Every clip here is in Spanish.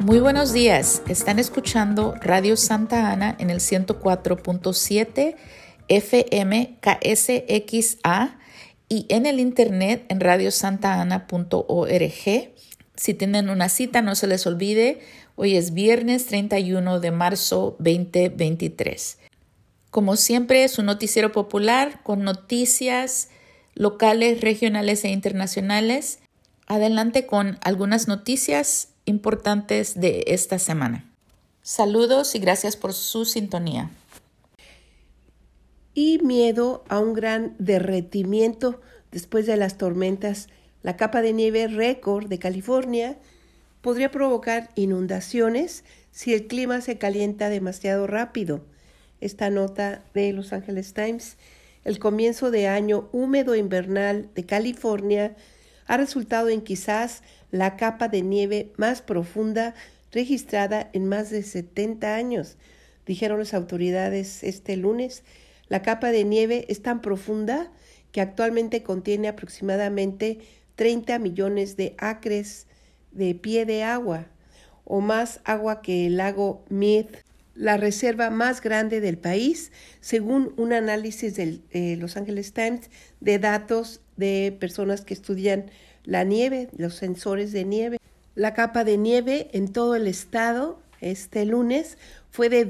Muy buenos días, están escuchando Radio Santa Ana en el 104.7 FM KSXA y en el internet en radiosantana.org. Si tienen una cita, no se les olvide, hoy es viernes 31 de marzo 2023. Como siempre, es un noticiero popular con noticias locales, regionales e internacionales. Adelante con algunas noticias importantes de esta semana. Saludos y gracias por su sintonía. Y miedo a un gran derretimiento después de las tormentas. La capa de nieve récord de California podría provocar inundaciones si el clima se calienta demasiado rápido. Esta nota de Los Angeles Times. El comienzo de año húmedo invernal de California ha resultado en quizás la capa de nieve más profunda registrada en más de 70 años, dijeron las autoridades este lunes. La capa de nieve es tan profunda que actualmente contiene aproximadamente 30 millones de acres de pie de agua, o más agua que el lago Mead, la reserva más grande del país, según un análisis de Los Angeles Times de datos de personas que estudian la nieve, los sensores de nieve. La capa de nieve en todo el estado este lunes fue de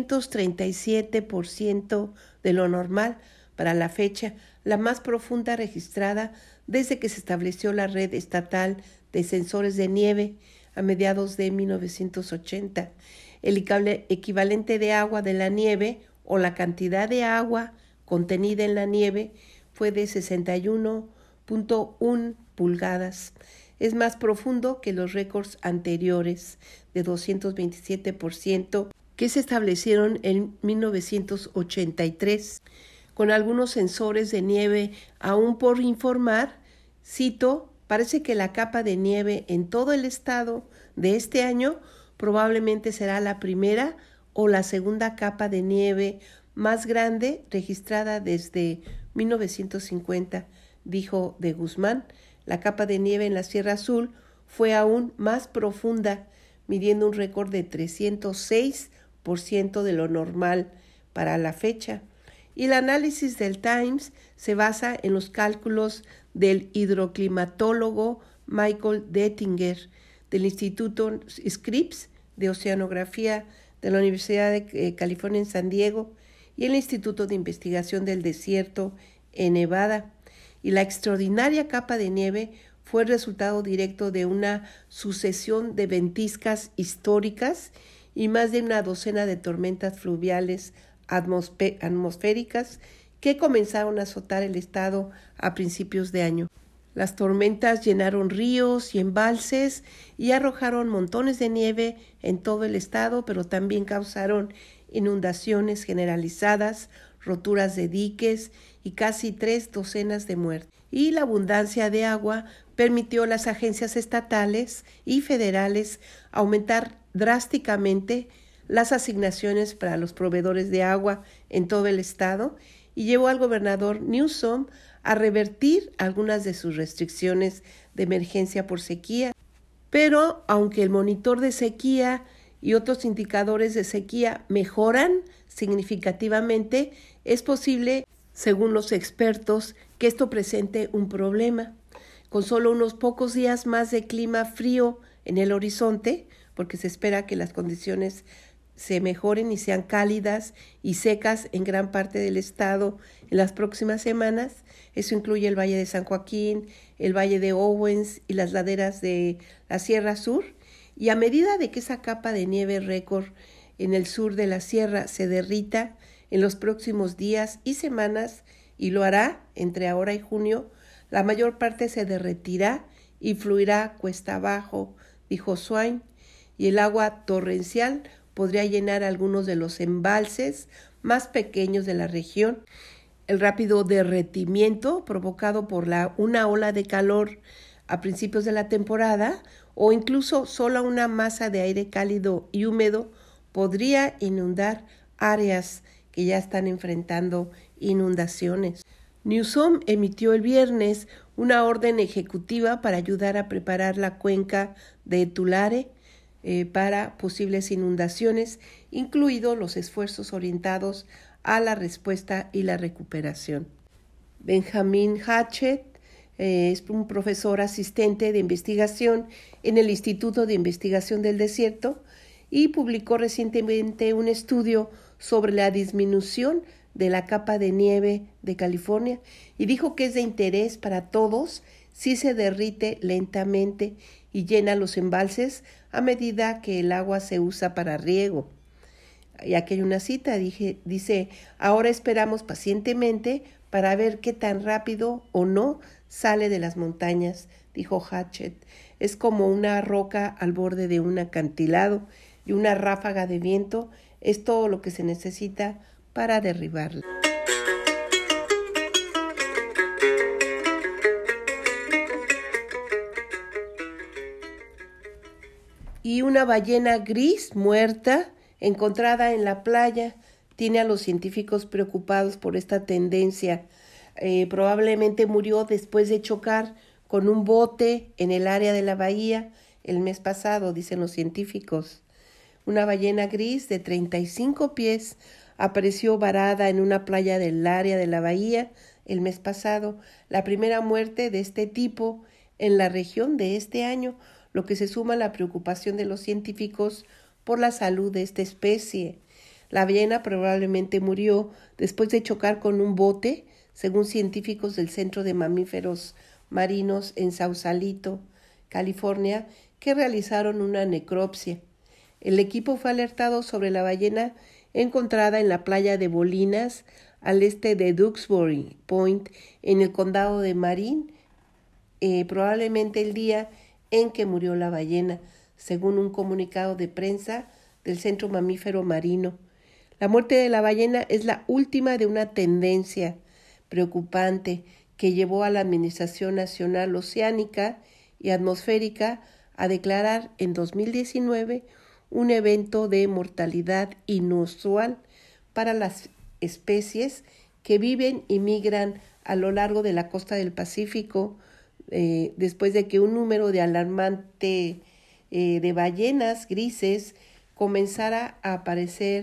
237% de lo normal para la fecha, la más profunda registrada desde que se estableció la red estatal de sensores de nieve a mediados de 1980. El equivalente de agua de la nieve o la cantidad de agua contenida en la nieve fue de 61.1 pulgadas. Es más profundo que los récords anteriores de 227% que se establecieron en 1983. Con algunos sensores de nieve aún por informar, cito, parece que la capa de nieve en todo el estado de este año probablemente será la primera o la segunda capa de nieve más grande registrada desde 1950, dijo de Guzmán. La capa de nieve en la Sierra Azul fue aún más profunda, midiendo un récord de 306% de lo normal para la fecha. Y el análisis del Times se basa en los cálculos del hidroclimatólogo Michael Dettinger del Instituto Scripps de Oceanografía de la Universidad de California en San Diego y el Instituto de Investigación del Desierto en Nevada. Y la extraordinaria capa de nieve fue el resultado directo de una sucesión de ventiscas históricas y más de una docena de tormentas fluviales atmosféricas que comenzaron a azotar el estado a principios de año. Las tormentas llenaron ríos y embalses y arrojaron montones de nieve en todo el estado, pero también causaron inundaciones generalizadas, roturas de diques y casi 3 docenas de muertes. Y la abundancia de agua permitió a las agencias estatales y federales aumentar drásticamente las asignaciones para los proveedores de agua en todo el estado y llevó al gobernador Newsom a revertir algunas de sus restricciones de emergencia por sequía. Pero aunque el monitor de sequía y otros indicadores de sequía mejoran significativamente, es posible, según los expertos, que esto presente un problema. Con solo unos pocos días más de clima frío en el horizonte, porque se espera que las condiciones se mejoren y sean cálidas y secas en gran parte del estado en las próximas semanas. Eso incluye el Valle de San Joaquín, el Valle de Owens y las laderas de la Sierra Sur. Y a medida de que esa capa de nieve récord en el sur de la sierra se derrita en los próximos días y semanas, y lo hará entre ahora y junio, la mayor parte se derretirá y fluirá cuesta abajo, dijo Swain, y el agua torrencial podría llenar algunos de los embalses más pequeños de la región. El rápido derretimiento provocado por una ola de calor a principios de la temporada o incluso solo una masa de aire cálido y húmedo podría inundar áreas que ya están enfrentando inundaciones. Newsom emitió el viernes una orden ejecutiva para ayudar a preparar la cuenca de Tulare para posibles inundaciones, incluidos los esfuerzos orientados a la respuesta y la recuperación. Benjamin Hatchett es un profesor asistente de investigación en el Instituto de Investigación del Desierto y publicó recientemente un estudio sobre la disminución de la capa de nieve de California y dijo que es de interés para todos si se derrite lentamente y llena los embalses a medida que el agua se usa para riego. Y aquí hay una cita, dice, ahora esperamos pacientemente para ver qué tan rápido o no sale de las montañas, dijo Hatchett. Es como una roca al borde de un acantilado y una ráfaga de viento es todo lo que se necesita para derribarla. Y una ballena gris muerta encontrada en la playa tiene a los científicos preocupados por esta tendencia. Probablemente murió después de chocar con un bote en el área de la bahía el mes pasado, dicen los científicos. Una ballena gris de 35 pies apareció varada en una playa del área de la bahía el mes pasado, la primera muerte de este tipo en la región de este año, lo que se suma a la preocupación de los científicos por la salud de esta especie. La ballena probablemente murió después de chocar con un bote, según científicos del Centro de Mamíferos Marinos en Sausalito, California, que realizaron una necropsia. El equipo fue alertado sobre la ballena encontrada en la playa de Bolinas, al este de Duxbury Point, en el condado de Marin, probablemente el día en que murió la ballena, según un comunicado de prensa del Centro Mamífero Marino. La muerte de la ballena es la última de una tendencia preocupante que llevó a la Administración Nacional Oceánica y Atmosférica a declarar en 2019 un evento de mortalidad inusual para las especies que viven y migran a lo largo de la costa del Pacífico, después de que un número de alarmante de ballenas grises comenzara a aparecer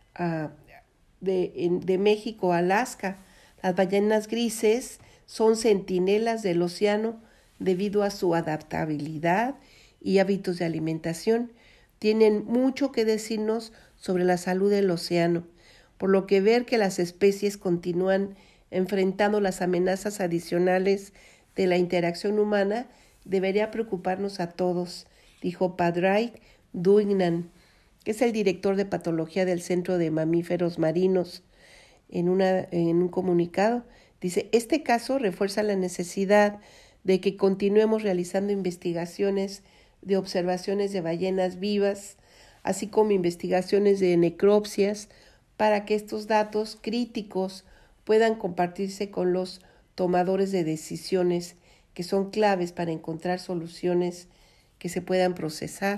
de México a Alaska. Las ballenas grises son centinelas del océano debido a su adaptabilidad y hábitos de alimentación. Tienen mucho que decirnos sobre la salud del océano, por lo que ver que las especies continúan enfrentando las amenazas adicionales de la interacción humana debería preocuparnos a todos, dijo Padraig Duignan, que es el director de patología del Centro de Mamíferos Marinos. En un comunicado, dice, este caso refuerza la necesidad de que continuemos realizando investigaciones de observaciones de ballenas vivas, así como investigaciones de necropsias, para que estos datos críticos puedan compartirse con los tomadores de decisiones que son claves para encontrar soluciones que se puedan procesar.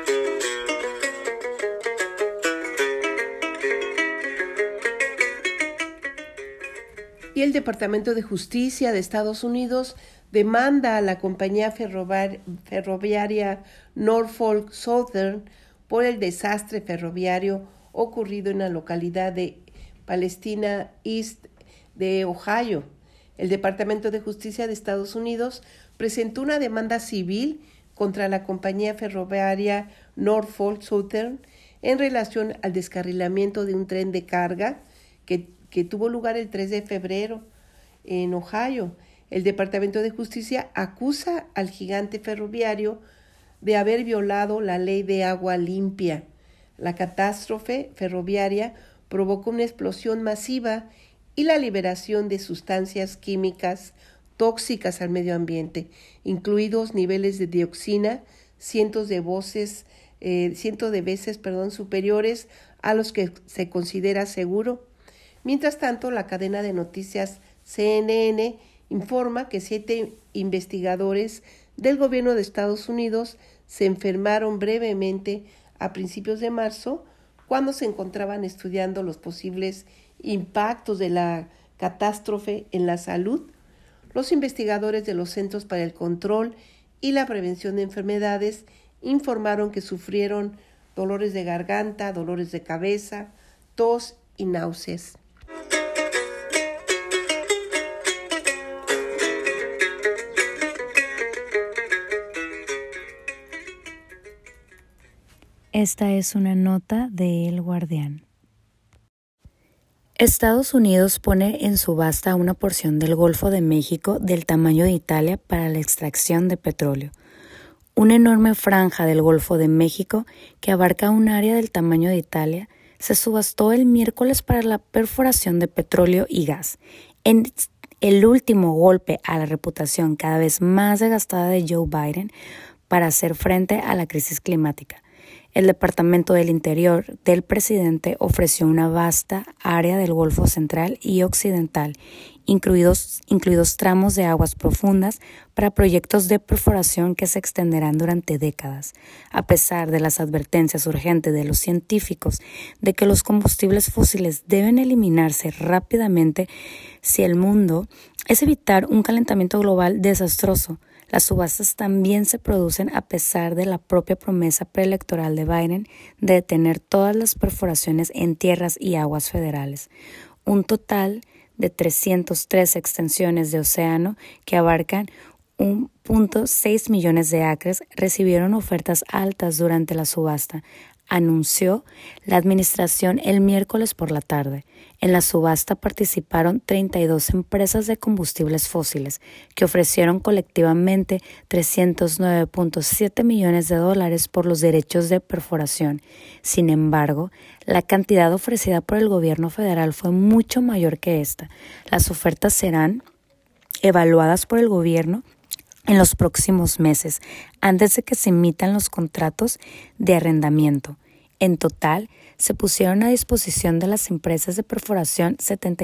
Y el Departamento de Justicia de Estados Unidos demanda a la compañía ferroviaria Norfolk Southern por el desastre ferroviario ocurrido en la localidad de Palestina East de Ohio. El Departamento de Justicia de Estados Unidos presentó una demanda civil contra la compañía ferroviaria Norfolk Southern en relación al descarrilamiento de un tren de carga que tuvo lugar el 3 de febrero en Ohio. El Departamento de Justicia acusa al gigante ferroviario de haber violado la ley de agua limpia. La catástrofe ferroviaria provocó una explosión masiva y la liberación de sustancias químicas tóxicas al medio ambiente, incluidos niveles de dioxina, cientos de veces superiores a los que se considera seguro. Mientras tanto, la cadena de noticias CNN informa que 7 investigadores del gobierno de Estados Unidos se enfermaron brevemente a principios de marzo cuando se encontraban estudiando los posibles impactos de la catástrofe en la salud. Los investigadores de los Centros para el Control y la Prevención de Enfermedades informaron que sufrieron dolores de garganta, dolores de cabeza, tos y náuseas. Esta es una nota de El Guardián. Estados Unidos pone en subasta una porción del Golfo de México del tamaño de Italia para la extracción de petróleo. Una enorme franja del Golfo de México, que abarca un área del tamaño de Italia, se subastó el miércoles para la perforación de petróleo y gas, en el último golpe a la reputación cada vez más desgastada de Joe Biden para hacer frente a la crisis climática. El Departamento del Interior del presidente ofreció una vasta área del Golfo Central y Occidental, incluidos tramos de aguas profundas, para proyectos de perforación que se extenderán durante décadas, a pesar de las advertencias urgentes de los científicos de que los combustibles fósiles deben eliminarse rápidamente si el mundo es evitar un calentamiento global desastroso. Las subastas también se producen a pesar de la propia promesa preelectoral de Biden de detener todas las perforaciones en tierras y aguas federales. Un total de 303 extensiones de océano que abarcan 1.6 millones de acres recibieron ofertas altas durante la subasta, anunció la administración el miércoles por la tarde. En la subasta participaron 32 empresas de combustibles fósiles que ofrecieron colectivamente $309.7 millones por los derechos de perforación. Sin embargo, la cantidad ofrecida por el gobierno federal fue mucho mayor que esta. Las ofertas serán evaluadas por el gobierno en los próximos meses, antes de que se emitan los contratos de arrendamiento. En total, se pusieron a disposición de las empresas de perforación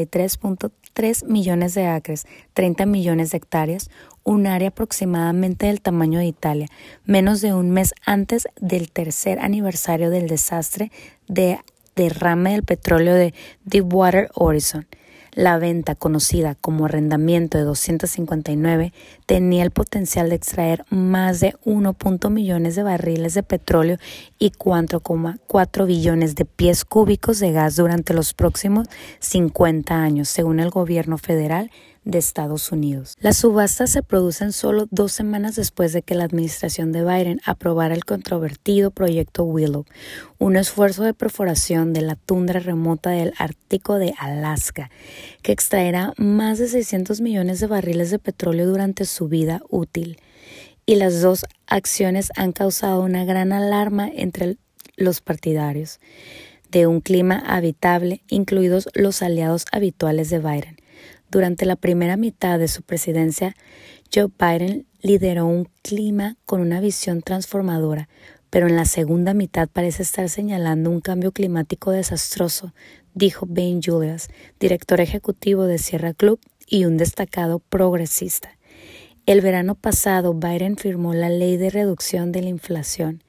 73.3 millones de acres, 30 millones de hectáreas, un área aproximadamente del tamaño de Italia, menos de un mes antes del tercer aniversario del desastre de derrame del petróleo de Deepwater Horizon. La venta, conocida como arrendamiento de 259, tenía el potencial de extraer más de 1 millones de barriles de petróleo y 4,4 billones de pies cúbicos de gas durante los próximos 50 años, según el gobierno federal de Estados Unidos. Las subastas se producen solo 2 semanas después de que la administración de Biden aprobara el controvertido proyecto Willow, un esfuerzo de perforación de la tundra remota del Ártico de Alaska, que extraerá más de 600 millones de barriles de petróleo durante su vida útil. Y las dos acciones han causado una gran alarma entre los partidarios de un clima habitable, incluidos los aliados habituales de Biden. Durante la primera mitad de su presidencia, Joe Biden lideró un clima con una visión transformadora, pero en la segunda mitad parece estar señalando un cambio climático desastroso, dijo Ben Julius, director ejecutivo de Sierra Club y un destacado progresista. El verano pasado, Biden firmó la Ley de Reducción de la Inflación,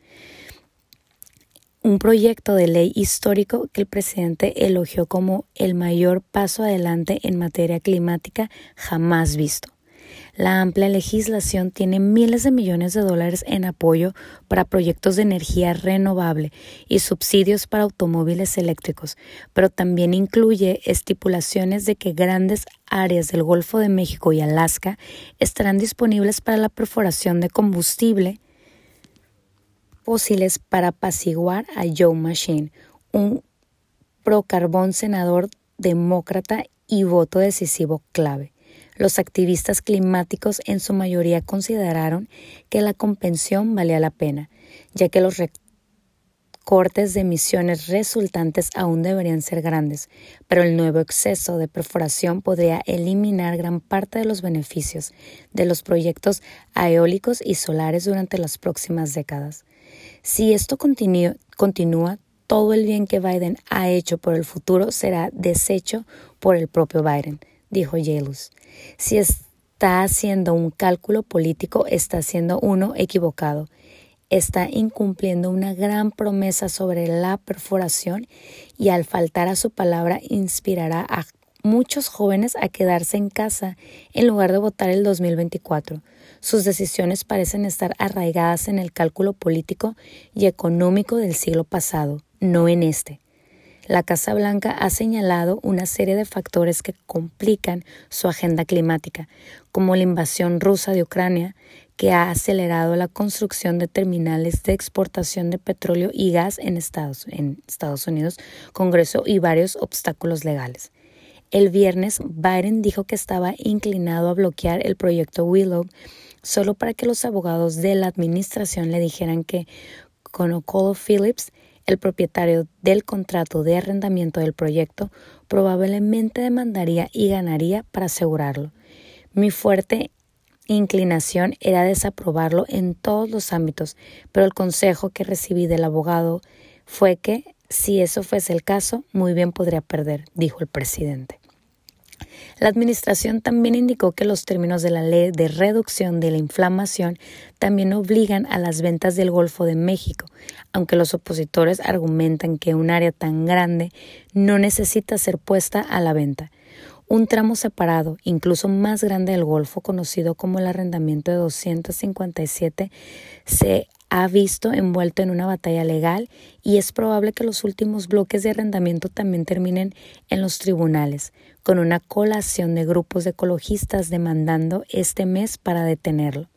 un proyecto de ley histórico que el presidente elogió como el mayor paso adelante en materia climática jamás visto. La amplia legislación tiene miles de millones de dólares en apoyo para proyectos de energía renovable y subsidios para automóviles eléctricos, pero también incluye estipulaciones de que grandes áreas del Golfo de México y Alaska estarán disponibles para la perforación de combustible fósiles para apaciguar a Joe Manchin, un procarbón senador demócrata y voto decisivo clave. Los activistas climáticos en su mayoría consideraron que la compensación valía la pena, ya que los recortes de emisiones resultantes aún deberían ser grandes, pero el nuevo exceso de perforación podría eliminar gran parte de los beneficios de los proyectos eólicos y solares durante las próximas décadas. Si esto continúa, todo el bien que Biden ha hecho por el futuro será deshecho por el propio Biden, dijo Yelus. Si está haciendo un cálculo político, está haciendo uno equivocado. Está incumpliendo una gran promesa sobre la perforación y al faltar a su palabra inspirará a muchos jóvenes a quedarse en casa en lugar de votar el 2024. Sus decisiones parecen estar arraigadas en el cálculo político y económico del siglo pasado, no en este. La Casa Blanca ha señalado una serie de factores que complican su agenda climática, como la invasión rusa de Ucrania, que ha acelerado la construcción de terminales de exportación de petróleo y gas en Estados Unidos, Congreso y varios obstáculos legales. El viernes, Biden dijo que estaba inclinado a bloquear el proyecto Willow solo para que los abogados de la administración le dijeran que ConocoPhillips, el propietario del contrato de arrendamiento del proyecto, probablemente demandaría y ganaría para asegurarlo. Mi fuerte inclinación era desaprobarlo en todos los ámbitos, pero el consejo que recibí del abogado fue que, si eso fuese el caso, muy bien podría perder, dijo el presidente. La administración también indicó que los términos de la ley de reducción de la inflación también obligan a las ventas del Golfo de México, aunque los opositores argumentan que un área tan grande no necesita ser puesta a la venta. Un tramo separado, incluso más grande del Golfo, conocido como el arrendamiento de 257, se ha visto envuelto en una batalla legal y es probable que los últimos bloques de arrendamiento también terminen en los tribunales, con una coalición de grupos de ecologistas demandando este mes para detenerlo.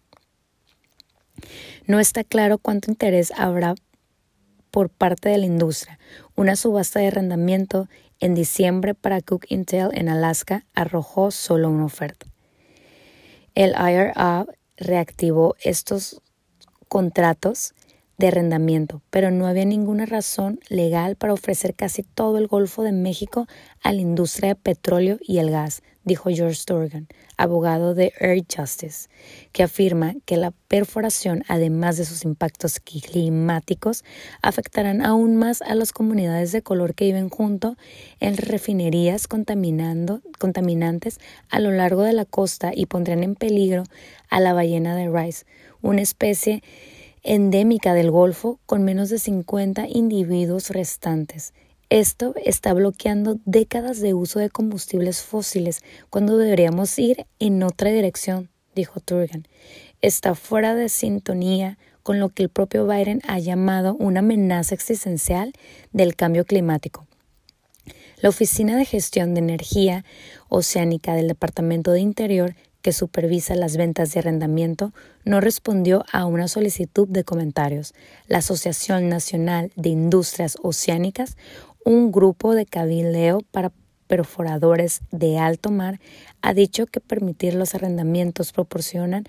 No está claro cuánto interés habrá por parte de la industria. Una subasta de arrendamiento en diciembre para Cook Intel en Alaska arrojó solo una oferta. El IRA reactivó estos contratos de arrendamiento, pero no había ninguna razón legal para ofrecer casi todo el Golfo de México a la industria de petróleo y el gas, dijo George Sturgeon, abogado de Earth Justice, que afirma que la perforación, además de sus impactos climáticos, afectarán aún más a las comunidades de color que viven junto en refinerías contaminantes a lo largo de la costa y pondrán en peligro a la ballena de Rice, una especie endémica del Golfo con menos de 50 individuos restantes. Esto está bloqueando décadas de uso de combustibles fósiles cuando deberíamos ir en otra dirección, dijo Sturgeon. Está fuera de sintonía con lo que el propio Biden ha llamado una amenaza existencial del cambio climático. La Oficina de Gestión de Energía Oceánica del Departamento de Interior, que supervisa las ventas de arrendamiento, no respondió a una solicitud de comentarios. La Asociación Nacional de Industrias Oceánicas, un grupo de cabildeo para perforadores de alto mar, ha dicho que permitir los arrendamientos proporcionan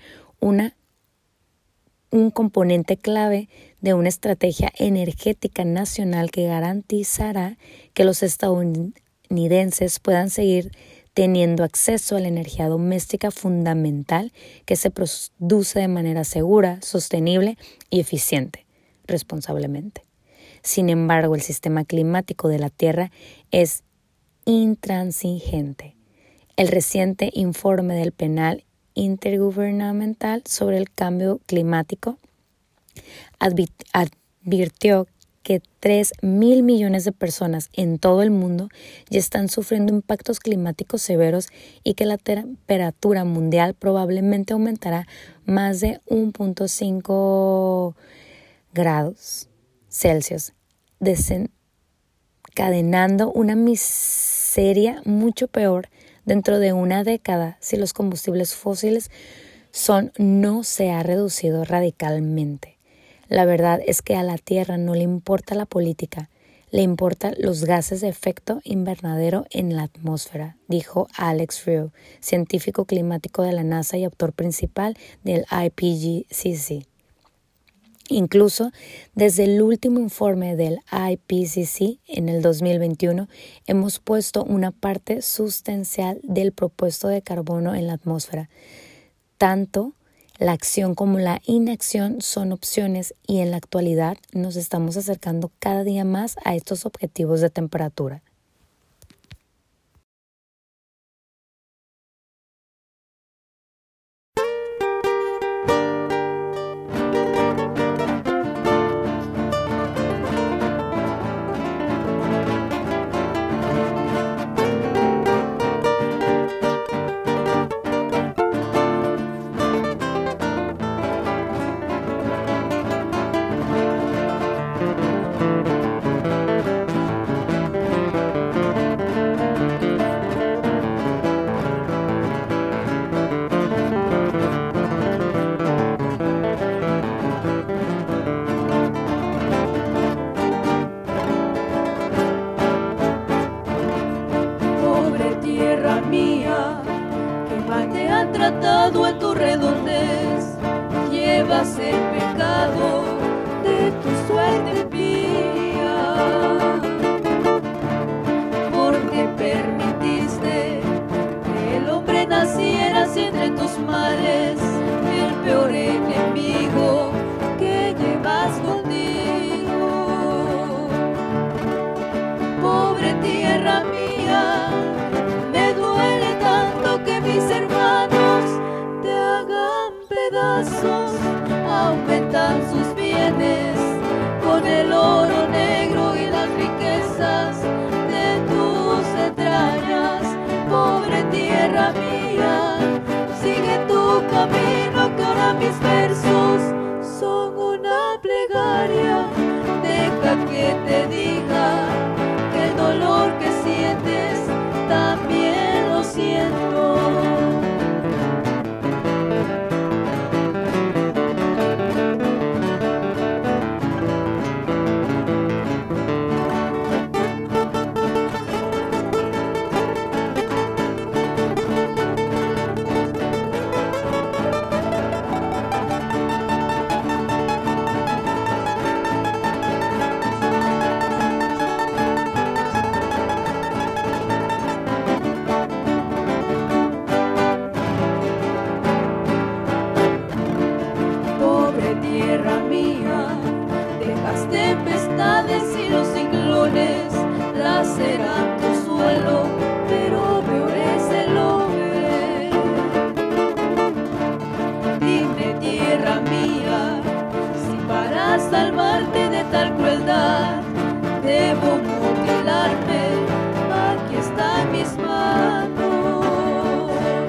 un componente clave de una estrategia energética nacional que garantizará que los estadounidenses puedan seguir teniendo acceso a la energía doméstica fundamental que se produce de manera segura, sostenible y eficiente, responsablemente. Sin embargo, el sistema climático de la Tierra es intransigente. El reciente informe del Panel Intergubernamental sobre el Cambio Climático advirtió que 3.000 millones de personas en todo el mundo ya están sufriendo impactos climáticos severos y que la temperatura mundial probablemente aumentará más de 1.5 grados Celsius, desencadenando una miseria mucho peor dentro de una década si los combustibles fósiles no se ha reducido radicalmente. La verdad es que a la Tierra no le importa la política, le importan los gases de efecto invernadero en la atmósfera, dijo Alex Frew, científico climático de la NASA y autor principal del IPCC. Incluso desde el último informe del IPCC en el 2021 hemos puesto una parte sustancial del propuesto de carbono en la atmósfera. Tanto la acción como la inacción son opciones y en la actualidad nos estamos acercando cada día más a estos objetivos de temperatura. tras el pecado de tu suerte pía, porque permitiste que el hombre naciera así entre tus males, el peor enemigo que llevas contigo. Pobre tierra mía, me duele tanto que mis hermanos te hagan pedazos, aumentan sus bienes con el oro negro y las riquezas de tus entrañas. Pobre tierra mía, sigue tu camino, que ahora mis versos son una plegaria. Deja que te diga que el dolor que sientes también lo siento. Tierra mía, dejas tempestades y los ciclones laceran tu suelo, pero peor es el hombre. Dime, tierra mía, si para salvarte de tal crueldad debo mutilarme, aquí están mis manos.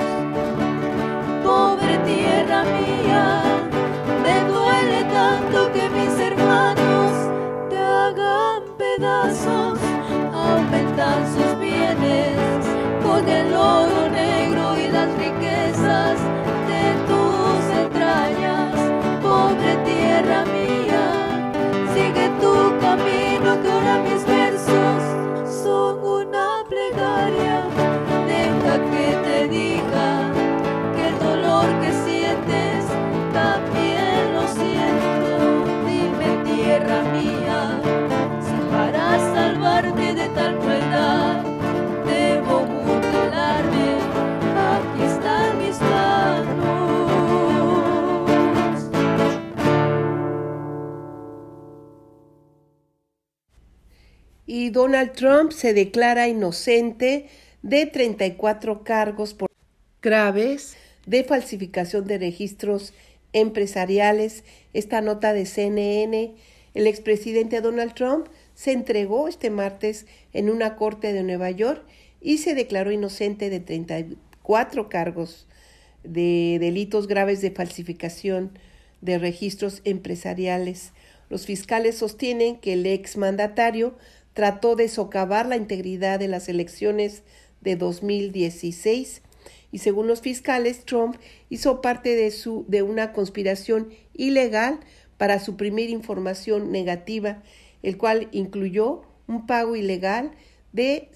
Pobre tierra mía, me duele tanto que mis hermanos te hagan pedazos, aumentan sus bienes con el oro negro y las riquezas de tus entrañas. Pobre tierra mía, sigue tu camino, que ahora mis versos son una plegaria. Deja que te diga que el dolor que sientes también lo siento. Dime, tierra mía, si para salvarte de tal crueldad debo mutilarme, aquí están mis manos. Y Donald Trump se declara inocente de 34 cargos por graves de falsificación de registros empresariales. Esta nota de CNN. El expresidente Donald Trump se entregó este martes en una corte de Nueva York y se declaró inocente de 34 cargos de delitos graves de falsificación de registros empresariales. Los fiscales sostienen que el exmandatario trató de socavar la integridad de las elecciones de 2016 y según los fiscales, Trump hizo parte de una conspiración ilegal para suprimir información negativa, el cual incluyó un pago ilegal de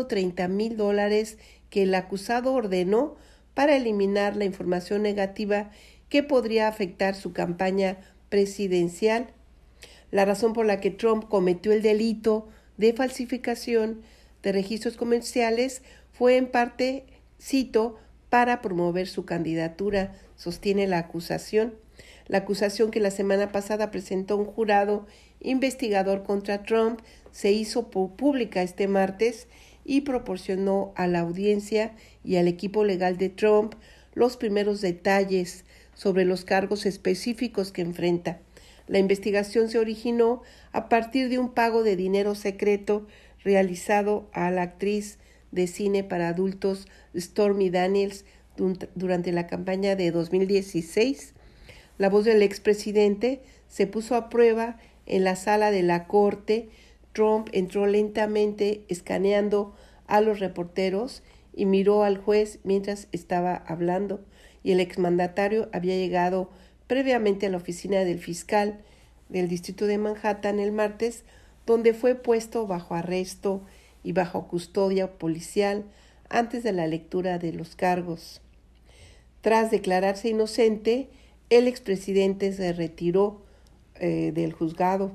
$130,000 que el acusado ordenó para eliminar la información negativa que podría afectar su campaña presidencial. La razón por la que Trump cometió el delito de falsificación de registros comerciales fue en parte, cito, para promover su candidatura, sostiene la acusación. La acusación que la semana pasada presentó un jurado investigador contra Trump se hizo pública este martes y proporcionó a la audiencia y al equipo legal de Trump los primeros detalles sobre los cargos específicos que enfrenta. La investigación se originó a partir de un pago de dinero secreto realizado a la actriz de cine para adultos Stormy Daniels durante la campaña de 2016. La voz del expresidente se puso a prueba en la sala de la corte. Trump entró lentamente escaneando a los reporteros y miró al juez mientras estaba hablando, y el exmandatario había llegado previamente a la oficina del fiscal del distrito de Manhattan el martes, donde fue puesto bajo arresto y bajo custodia policial antes de la lectura de los cargos. Tras declararse inocente, el expresidente se retiró del juzgado.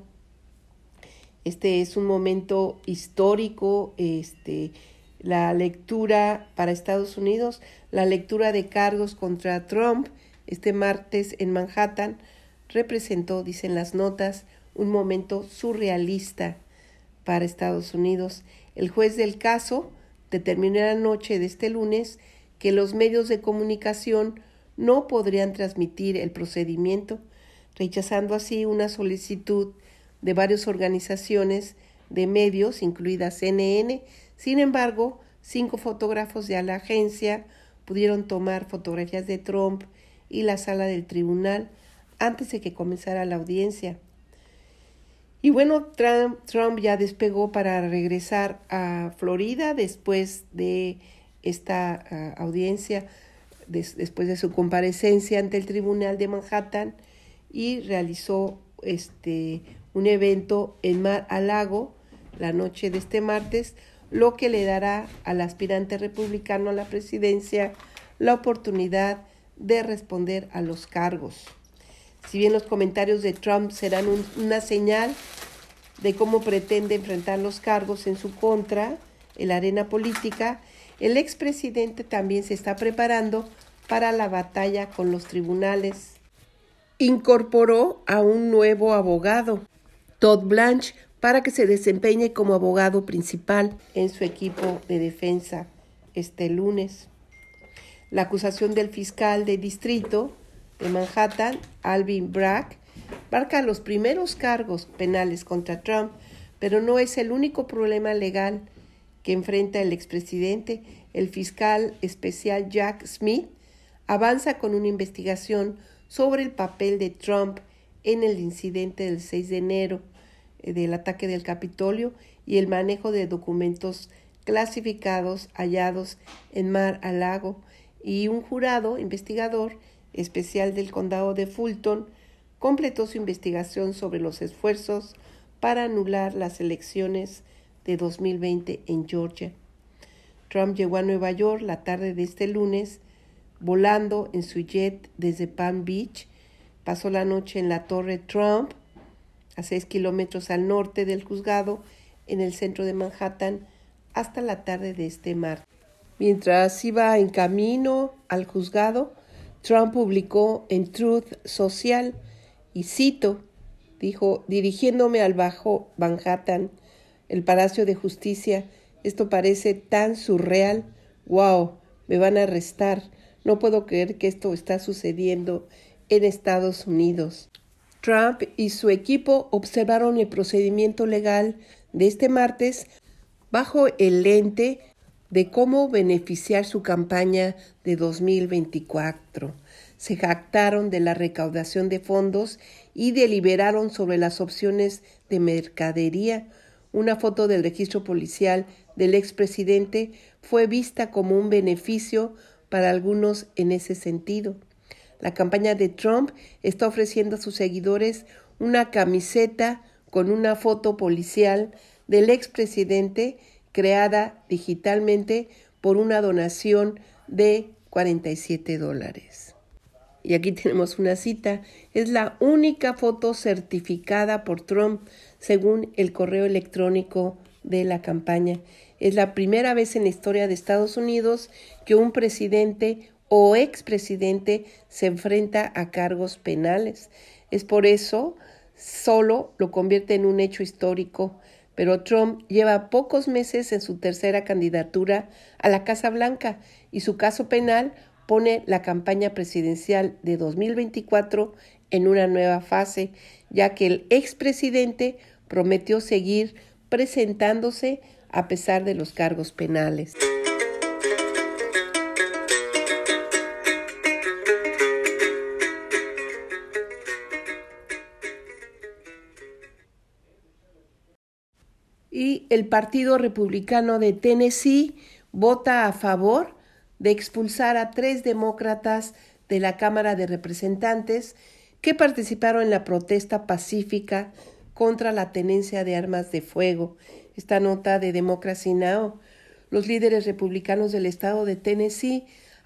Este es un momento histórico, la lectura para Estados Unidos, la lectura de cargos contra Trump este martes en Manhattan representó, dicen las notas, un momento surrealista para Estados Unidos. El juez del caso determinó la noche de este lunes que los medios de comunicación no podrían transmitir el procedimiento, rechazando así una solicitud de varias organizaciones de medios, incluida CNN. Sin embargo, 5 fotógrafos de la agencia pudieron tomar fotografías de Trump y la sala del tribunal antes de que comenzara la audiencia. Y bueno, Trump ya despegó para regresar a Florida después de esta audiencia, después de su comparecencia ante el tribunal de Manhattan, y realizó un evento en Mar-a-Lago la noche de este martes, lo que le dará al aspirante republicano a la presidencia la oportunidad de responder a los cargos. Si bien los comentarios de Trump serán una señal de cómo pretende enfrentar los cargos en su contra en la arena política, el expresidente también se está preparando para la batalla con los tribunales. Incorporó a un nuevo abogado, Todd Blanche, para que se desempeñe como abogado principal en su equipo de defensa este lunes. La acusación del fiscal de distrito de Manhattan, Alvin Bragg, marca los primeros cargos penales contra Trump, pero no es el único problema legal que enfrenta el expresidente. El fiscal especial Jack Smith avanza con una investigación sobre el papel de Trump en el incidente del 6 de enero del ataque del Capitolio y el manejo de documentos clasificados hallados en Mar-a-Lago, y un jurado investigador especial del condado de Fulton completó su investigación sobre los esfuerzos para anular las elecciones de 2020 en Georgia. Trump llegó a Nueva York la tarde de este lunes volando en su jet desde Palm Beach. Pasó la noche en la Torre Trump, a 6 kilómetros al norte del juzgado, en el centro de Manhattan, hasta la tarde de este martes. Mientras iba en camino al juzgado, Trump publicó en Truth Social, y cito, dijo: dirigiéndome al Bajo Manhattan, el Palacio de Justicia, esto parece tan surreal. ¡Wow! Me van a arrestar. No puedo creer que esto está sucediendo en Estados Unidos. Trump y su equipo observaron el procedimiento legal de este martes bajo el lente de cómo beneficiar su campaña de 2024. Se jactaron de la recaudación de fondos y deliberaron sobre las opciones de mercadería. Una foto del registro policial del expresidente fue vista como un beneficio para algunos en ese sentido. La campaña de Trump está ofreciendo a sus seguidores una camiseta con una foto policial del expresidente creada digitalmente por una donación de $47. Y aquí tenemos una cita. Es la única foto certificada por Trump, según el correo electrónico de la campaña. Es la primera vez en la historia de Estados Unidos que un presidente o expresidente se enfrenta a cargos penales. Es por eso solo lo convierte en un hecho histórico. Pero Trump lleva pocos meses en su tercera candidatura a la Casa Blanca y su caso penal pone la campaña presidencial de 2024 en una nueva fase, ya que el expresidente prometió seguir presentándose a pesar de los cargos penales. Y el Partido Republicano de Tennessee vota a favor de expulsar a 3 demócratas de la Cámara de Representantes que participaron en la protesta pacífica contra la tenencia de armas de fuego. Esta nota de Democracy Now! Los líderes republicanos del estado de Tennessee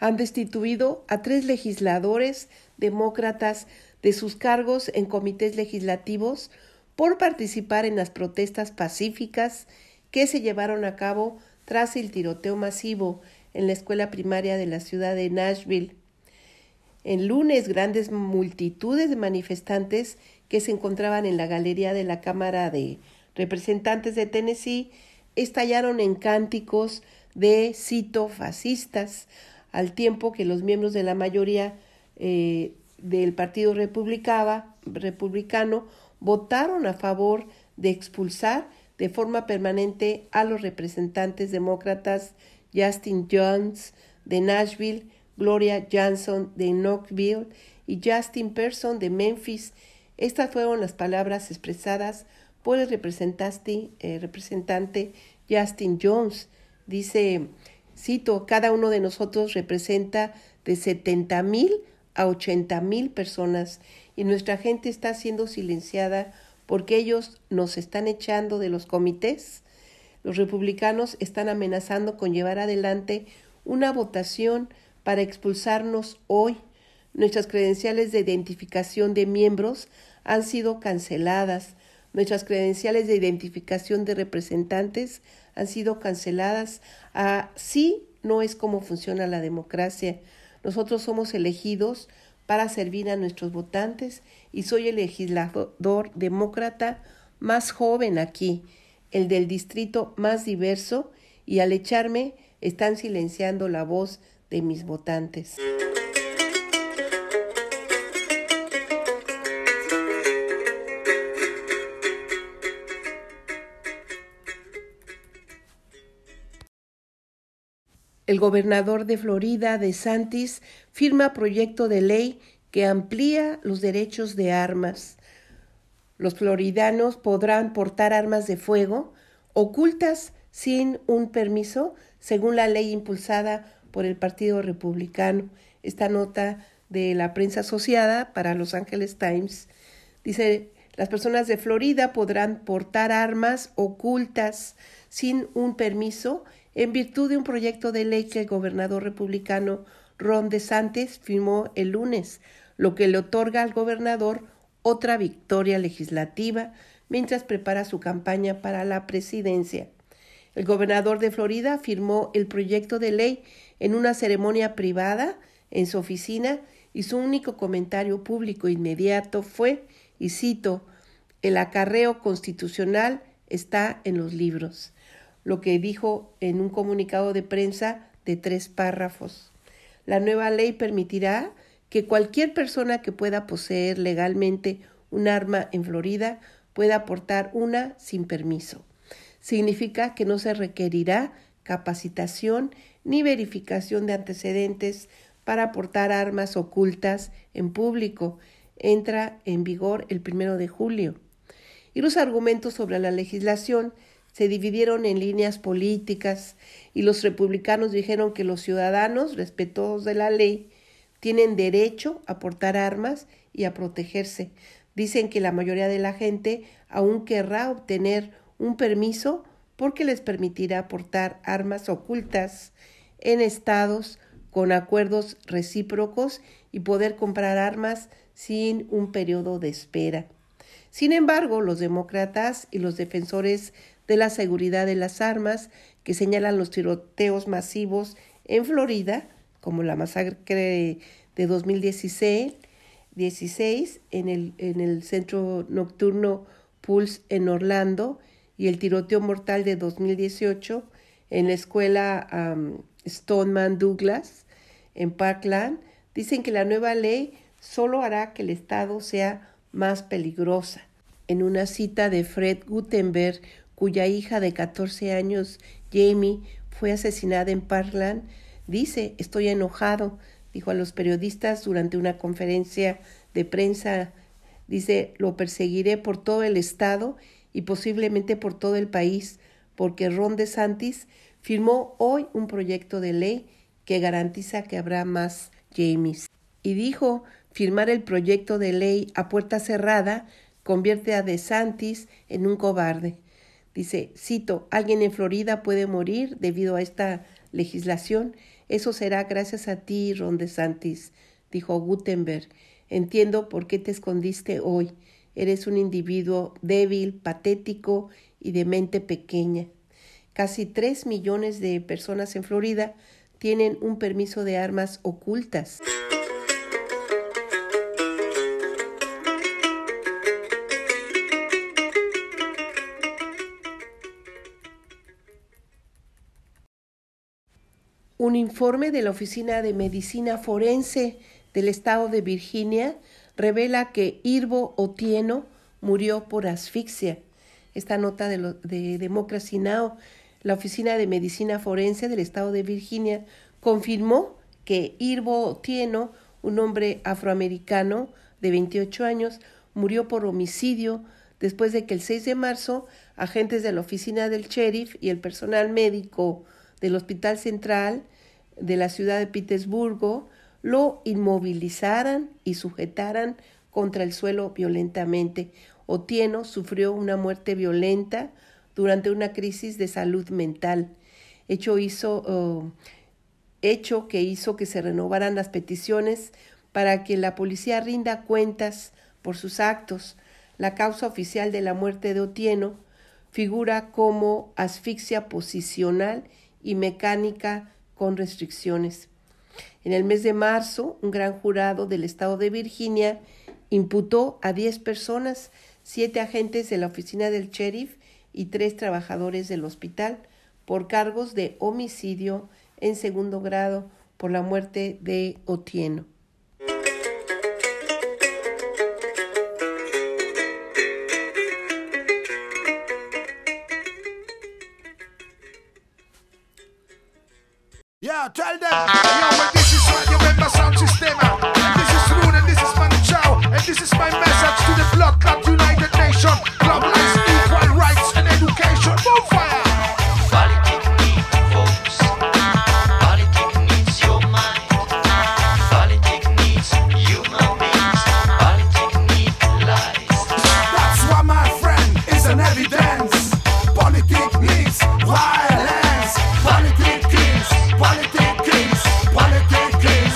Han destituido a 3 legisladores demócratas de sus cargos en comités legislativos por participar en las protestas pacíficas que se llevaron a cabo tras el tiroteo masivo en la escuela primaria de la ciudad de Nashville. El lunes, grandes multitudes de manifestantes que se encontraban en la galería de la Cámara de Representantes de Tennessee estallaron en cánticos de, cito, fascistas, al tiempo que los miembros de la mayoría del Partido Republicano votaron a favor de expulsar de forma permanente a los representantes demócratas Justin Jones de Nashville, Gloria Johnson de Knoxville y Justin Person de Memphis. Estas fueron las palabras expresadas por el representante Justin Jones. Dice, cito, cada uno de nosotros representa de 70,000 a 80,000 personas y nuestra gente está siendo silenciada porque ellos nos están echando de los comités. Los republicanos están amenazando con llevar adelante una votación para expulsarnos hoy. Nuestras credenciales de identificación de miembros han sido canceladas. Nuestras credenciales de identificación de representantes han sido canceladas. Así no es como funciona la democracia. Nosotros somos elegidos para servir a nuestros votantes y soy el legislador demócrata más joven aquí, el del distrito más diverso, y al echarme están silenciando la voz de mis votantes. El gobernador de Florida, DeSantis, firma proyecto de ley que amplía los derechos de armas. Los floridanos podrán portar armas de fuego ocultas sin un permiso, según la ley impulsada por el Partido Republicano. Esta nota de la prensa asociada para Los Angeles Times dice: las personas de Florida podrán portar armas ocultas sin un permiso en virtud de un proyecto de ley que el gobernador republicano Ron DeSantis firmó el lunes, lo que le otorga al gobernador otra victoria legislativa mientras prepara su campaña para la presidencia. El gobernador de Florida firmó el proyecto de ley en una ceremonia privada en su oficina y su único comentario público inmediato fue, y cito, el acarreo constitucional está en los libros, lo que dijo en un comunicado de prensa de 3 párrafos. La nueva ley permitirá que cualquier persona que pueda poseer legalmente un arma en Florida pueda portar una sin permiso. Significa que no se requerirá capacitación ni verificación de antecedentes para portar armas ocultas en público. Entra en vigor el 1 de julio. Y los argumentos sobre la legislación se dividieron en líneas políticas y los republicanos dijeron que los ciudadanos respetuosos de la ley tienen derecho a portar armas y a protegerse. Dicen que la mayoría de la gente aún querrá obtener un permiso porque les permitirá portar armas ocultas en estados con acuerdos recíprocos y poder comprar armas sin un periodo de espera. Sin embargo, los demócratas y los defensores de la seguridad de las armas, que señalan los tiroteos masivos en Florida, como la masacre de 2016 en el centro nocturno Pulse en Orlando y el tiroteo mortal de 2018 en la escuela Stoneman Douglas en Parkland, dicen que la nueva ley solo hará que el estado sea más peligrosa. En una cita de Fred Guttenberg, cuya hija de 14 años, Jamie, fue asesinada en Parkland, dice: estoy enojado, dijo a los periodistas durante una conferencia de prensa. Dice: lo perseguiré por todo el estado y posiblemente por todo el país, porque Ron DeSantis firmó hoy un proyecto de ley que garantiza que habrá más Jamies. Y dijo: firmar el proyecto de ley a puerta cerrada convierte a DeSantis en un cobarde. Dice, cito, alguien en Florida puede morir debido a esta legislación. Eso será gracias a ti, Ron DeSantis, dijo Guttenberg. Entiendo por qué te escondiste hoy. Eres un individuo débil, patético y de mente pequeña. Casi 3 millones de personas en Florida tienen un permiso de armas ocultas. Un informe de la Oficina de Medicina Forense del estado de Virginia revela que Irvo Otieno murió por asfixia. Esta nota de Democracy Now!, la Oficina de Medicina Forense del estado de Virginia, confirmó que Irvo Otieno, un hombre afroamericano de 28 años, murió por homicidio después de que el 6 de marzo agentes de la oficina del sheriff y el personal médico del Hospital Central de la ciudad de Pittsburgh lo inmovilizaran y sujetaran contra el suelo violentamente. Otieno sufrió una muerte violenta durante una crisis de salud mental, hecho que hizo que se renovaran las peticiones para que la policía rinda cuentas por sus actos. La causa oficial de la muerte de Otieno figura como asfixia posicional y mecánica con restricciones. En el mes de marzo, un gran jurado del estado de Virginia imputó a 10 personas, 7 agentes de la oficina del sheriff y 3 trabajadores del hospital, por cargos de homicidio en segundo grado por la muerte de Otieno. Yeah, tell them, yo, well, this is Radio Bemba Sound Sistema, and this is Rune, and this is Manu Chao, and this is my message to the Blood Clot United Nation, globalized equal rights and education, move fire! Politics needs votes, politics needs your mind, politics needs human beings, politics needs lies. That's why, my friend, is an evidence, politics needs violence, politics kills, politics kills, politics kills.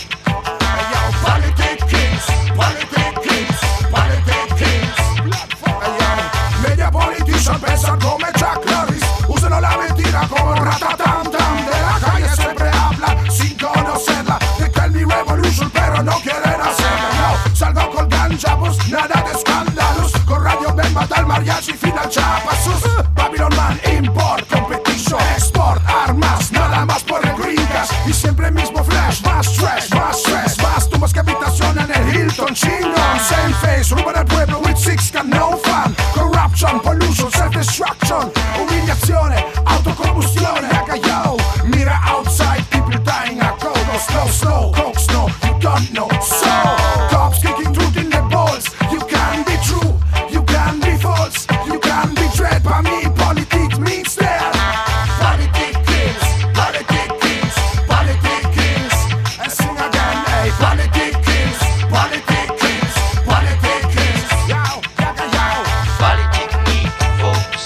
Hey, yo, politics kills, politics kills, politics kills. Hey, yo, media politician pensan come Chuck Norris, usano la mentira como ratatam-tam. De la calle siempre hablan sin conocerla, de que mi revolution pero no quieren hacerla. Yo, salgo con ganja, pues nada de escándalos, con Radio Bemba tal mariachi final chapasos. Babylon Man import, competition, export, armas, nada más por el green gas. Y siempre mismo flash, más trash, más stress, más tumbas que habitación en el Hilton, chingón. Same face, roban al pueblo with 6 gun, no fun. Corruption, pollution, self-destruction, humillazione, autocombustione. Acá yo, mira outside, people dying a cold. Slow, slow, coke snow, you don't know. So, cops kicking truth in the balls. You can be true, you can be false, you can be dread. By me, politics means there. Politics kills, politics kills, politics kills. And sing again, hey, politics kills, politics kills, politics kills. Yo, yaga, yo. Politics needs votes,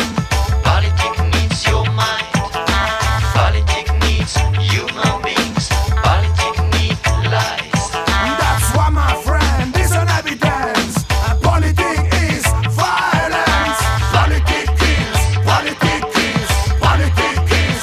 politics needs your mind, politics needs human beings, politics needs lies. That's why, my friend, is an evidence. Politics is violence. Politics kills, politics kills, politics kills.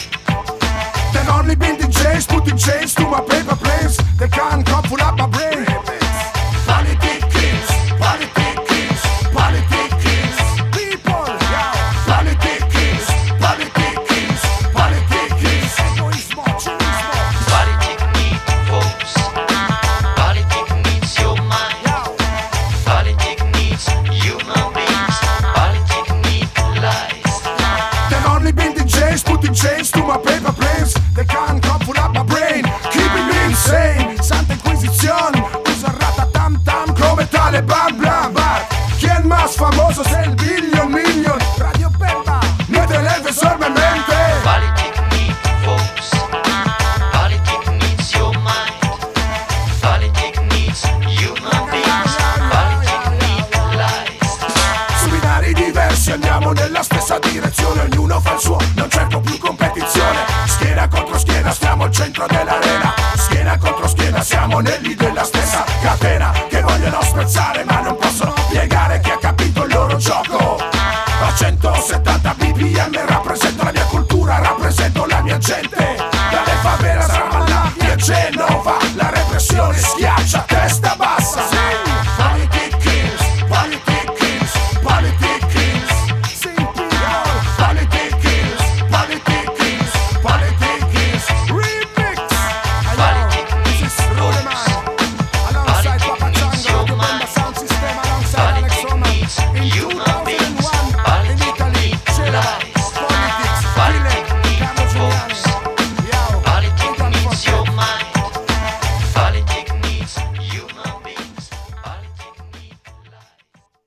They've only been in chains, putting chains to my paper planes. They can't come full up my brain. Politics kills, politics kills, politics kills. People, yeah. Politics kills, politics kills, politics kills. Egoismo, cinismo. Politics needs votes, politics needs your mind, politics needs human beings, politics needs lies. They've only been in chains, putting chains to my paper planes. They can't come full up my brain, keeping me insane. Santa Inquisición, usa ratatam-tam come Taliban, blam, bam. ¿Quién más famoso es el billion million? Radio Bemba, no te leves enormemente. Politics needs votes, politics needs your mind, politics needs human beings, politics needs lies. Su binari diversi andiamo nella stessa direzione, ognuno fa il suo, non cerco più competizione. Schiera contro schiera stiamo centro dell'arena. Schiena contro schiena siamo anelli della stessa catena, che vogliono spezzare ma non possono piegare chi ha capito il loro gioco. A 170 ppm rappresento la mia cultura, rappresento la mia gente. Dalle favelas a Ramallah e a Genova la repressione schiaccia testa bassa. Politic kills, politic kills, politic kills. Politic kills, politic kills, politic kills. Remix. This is Rude Man. Alongside Papa Django, the Bamba Sound System, alongside Alex Roman. In 2001, in Italy, Genova, politics, feeling, Carlo Giuliani. Yo, Politics needs your mind. Politics needs human beings. Politics needs life.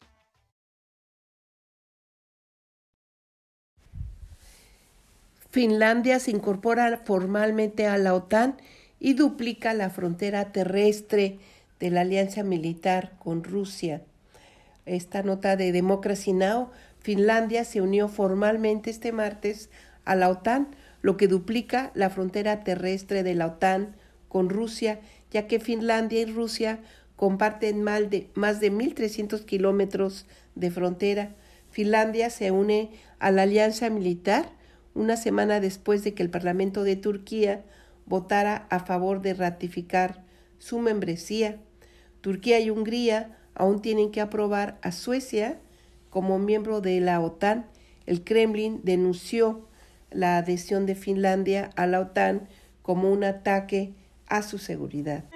Finlandia se incorpora formalmente a la OTAN y duplica la frontera terrestre de la alianza militar con Rusia. Esta nota de Democracy Now! Finlandia se unió formalmente este martes a la OTAN, lo que duplica la frontera terrestre de la OTAN con Rusia, ya que Finlandia y Rusia comparten más de 1.300 kilómetros de frontera. Finlandia se une a la alianza militar una semana después de que el Parlamento de Turquía votara a favor de ratificar su membresía. Turquía y Hungría aún tienen que aprobar a Suecia como miembro de la OTAN. El Kremlin denunció la adhesión de Finlandia a la OTAN como un ataque a su seguridad.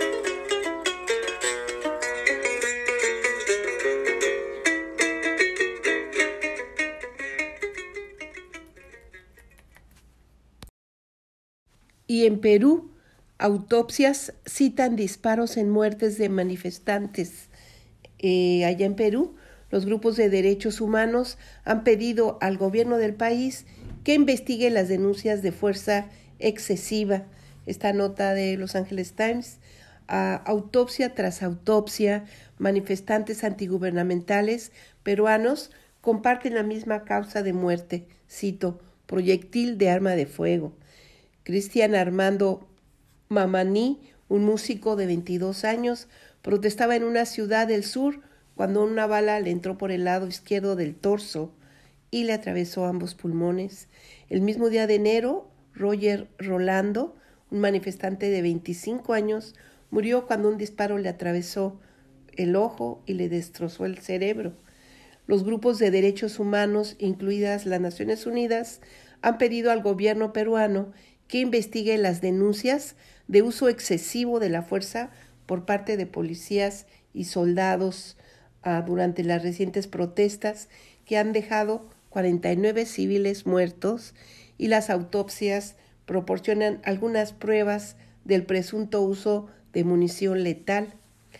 Y en Perú, autopsias citan disparos en muertes de manifestantes. Allá en Perú, los grupos de derechos humanos han pedido al gobierno del país que investigue las denuncias de fuerza excesiva. Esta nota de Los Angeles Times, autopsia tras autopsia, manifestantes antigubernamentales peruanos comparten la misma causa de muerte, cito, proyectil de arma de fuego. Cristian Armando Mamani, un músico de 22 años, protestaba en una ciudad del sur cuando una bala le entró por el lado izquierdo del torso y le atravesó ambos pulmones. El mismo día de enero, Roger Rolando, un manifestante de 25 años, murió cuando un disparo le atravesó el ojo y le destrozó el cerebro. Los grupos de derechos humanos, incluidas las Naciones Unidas, han pedido al gobierno peruano que investigue las denuncias de uso excesivo de la fuerza por parte de policías y soldados durante las recientes protestas que han dejado 49 civiles muertos, y las autopsias proporcionan algunas pruebas del presunto uso de munición letal.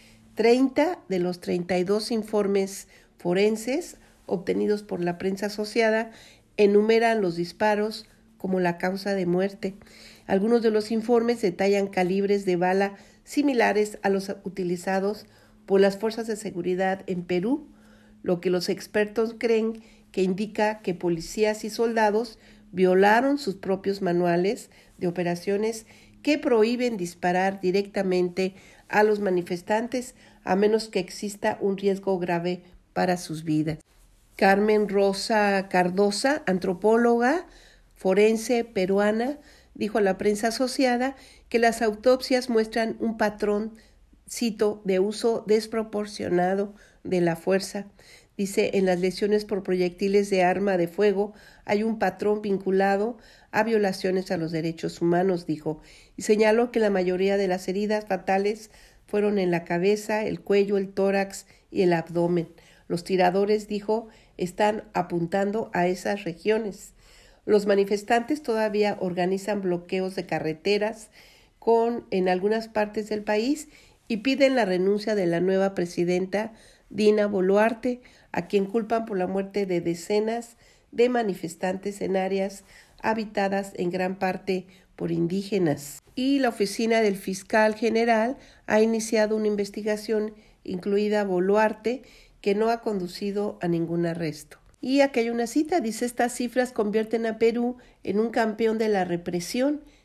30 de los 32 informes forenses obtenidos por la prensa asociada enumeran los disparos como la causa de muerte. Algunos de los informes detallan calibres de bala similares a los utilizados por las fuerzas de seguridad en Perú, lo que los expertos creen que indica que policías y soldados violaron sus propios manuales de operaciones que prohíben disparar directamente a los manifestantes a menos que exista un riesgo grave para sus vidas. Carmen Rosa Cardosa, antropóloga forense peruana, dijo a la prensa asociada que las autopsias muestran un patrón, cito, de uso desproporcionado de la fuerza. Dice, en las lesiones por proyectiles de arma de fuego hay un patrón vinculado a violaciones a los derechos humanos, dijo, y señaló que la mayoría de las heridas fatales fueron en la cabeza, el cuello, el tórax y el abdomen. Los tiradores, dijo, están apuntando a esas regiones. Los manifestantes todavía organizan bloqueos de carreteras en algunas partes del país y piden la renuncia de la nueva presidenta Dina Boluarte, a quien culpan por la muerte de decenas de manifestantes en áreas habitadas en gran parte por indígenas. Y la oficina del fiscal general ha iniciado una investigación, incluida Boluarte, que no ha conducido a ningún arresto. Y aquí hay una cita, dice, estas cifras convierten a Perú en un campeón de la represión.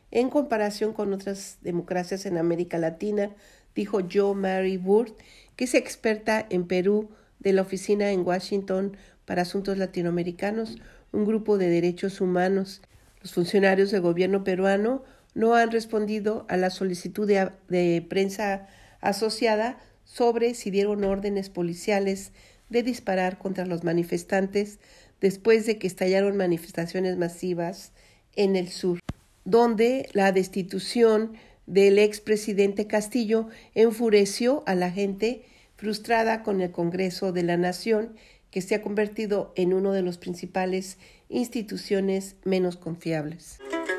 en comparación con otras democracias en América Latina, dijo Jo Mary Burt, que es experta en Perú de la Oficina en Washington para Asuntos Latinoamericanos, un grupo de derechos humanos. Los funcionarios del gobierno peruano no han respondido a la solicitud de prensa asociada sobre si dieron órdenes policiales de disparar contra los manifestantes después de que estallaron manifestaciones masivas en el sur, donde la destitución del expresidente Castillo enfureció a la gente frustrada con el Congreso de la Nación, que se ha convertido en una de las principales instituciones menos confiables.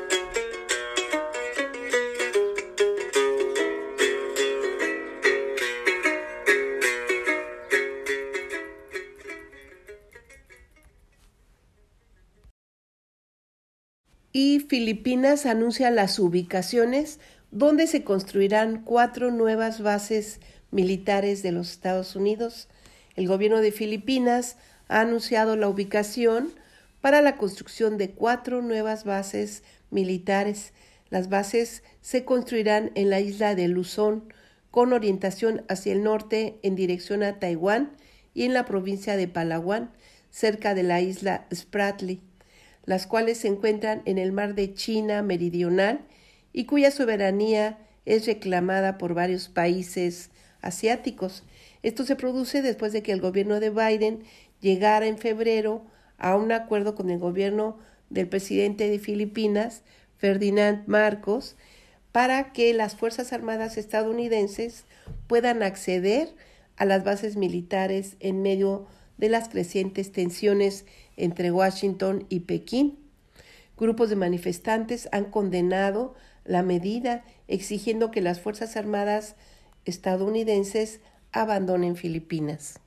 Y Filipinas anuncia las ubicaciones donde se construirán 4 nuevas bases militares de los Estados Unidos. El gobierno de Filipinas ha anunciado la ubicación para la construcción de 4 nuevas bases militares. Las bases se construirán en la isla de Luzón, con orientación hacia el norte en dirección a Taiwán, y en la provincia de Palawan, cerca de la isla Spratly, las cuales se encuentran en el mar de China Meridional y cuya soberanía es reclamada por varios países asiáticos. Esto se produce después de que el gobierno de Biden llegara en febrero a un acuerdo con el gobierno del presidente de Filipinas, Ferdinand Marcos, para que las Fuerzas Armadas estadounidenses puedan acceder a las bases militares en medio de las crecientes tensiones entre Washington y Pekín. Grupos de manifestantes han condenado la medida, exigiendo que las Fuerzas Armadas estadounidenses abandonen Filipinas.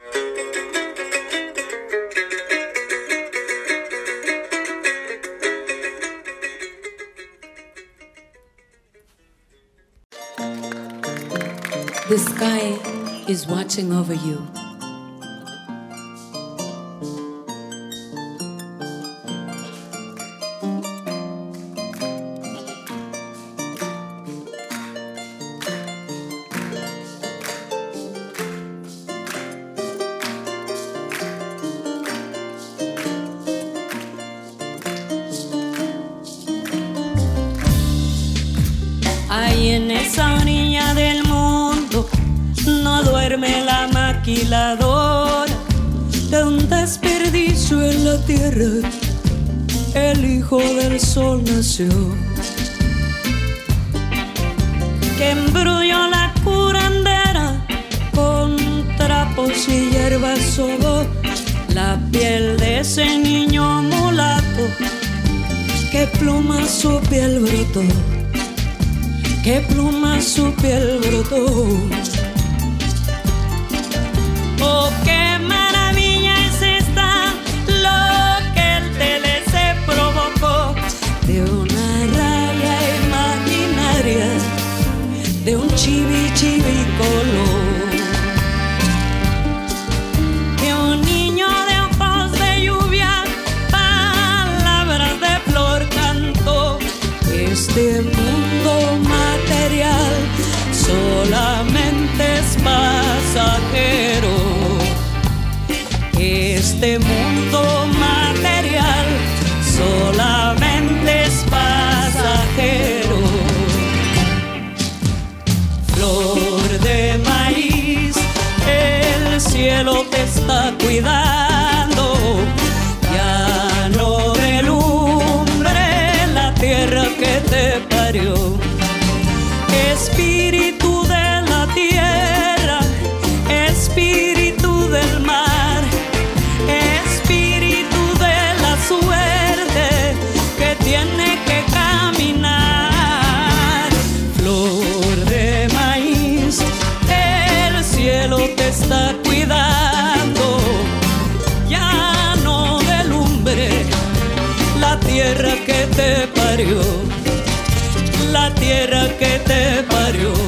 The sky is watching over you. Ahí en esa orilla del mundo no duerme la maquiladora de un desperdicio en la tierra. El hijo del sol nació, que embrulló la curandera con trapos y hierbas sobó la piel de ese niño mulato, que pluma su piel brotó, que pluma su piel brotó. Oh, qué maravilla es esta, lo que el TLC provocó, de una raya imaginaria, de un chibi chibi color, de un niño de ojos de lluvia, palabras de flor cantó. Este mundo material solamente es pasajero. Este mundo material solamente es pasajero. Flor de maíz, el cielo te está cuidando, ya no relumbre la tierra que te parió. Espíritu de la tierra, espíritu del mar, espíritu de la suerte que tiene que caminar. Flor de maíz, el cielo te está cuidando, ya no delumbre la tierra que te parió, la tierra que te parió.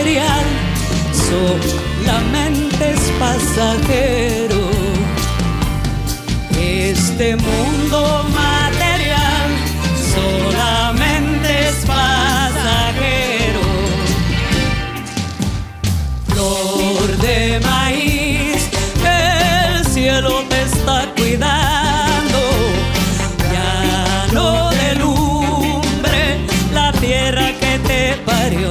material solamente es pasajero. Este mundo material solamente es pasajero. Flor de maíz, el cielo te está cuidando. Ya no de lumbre la tierra que te parió.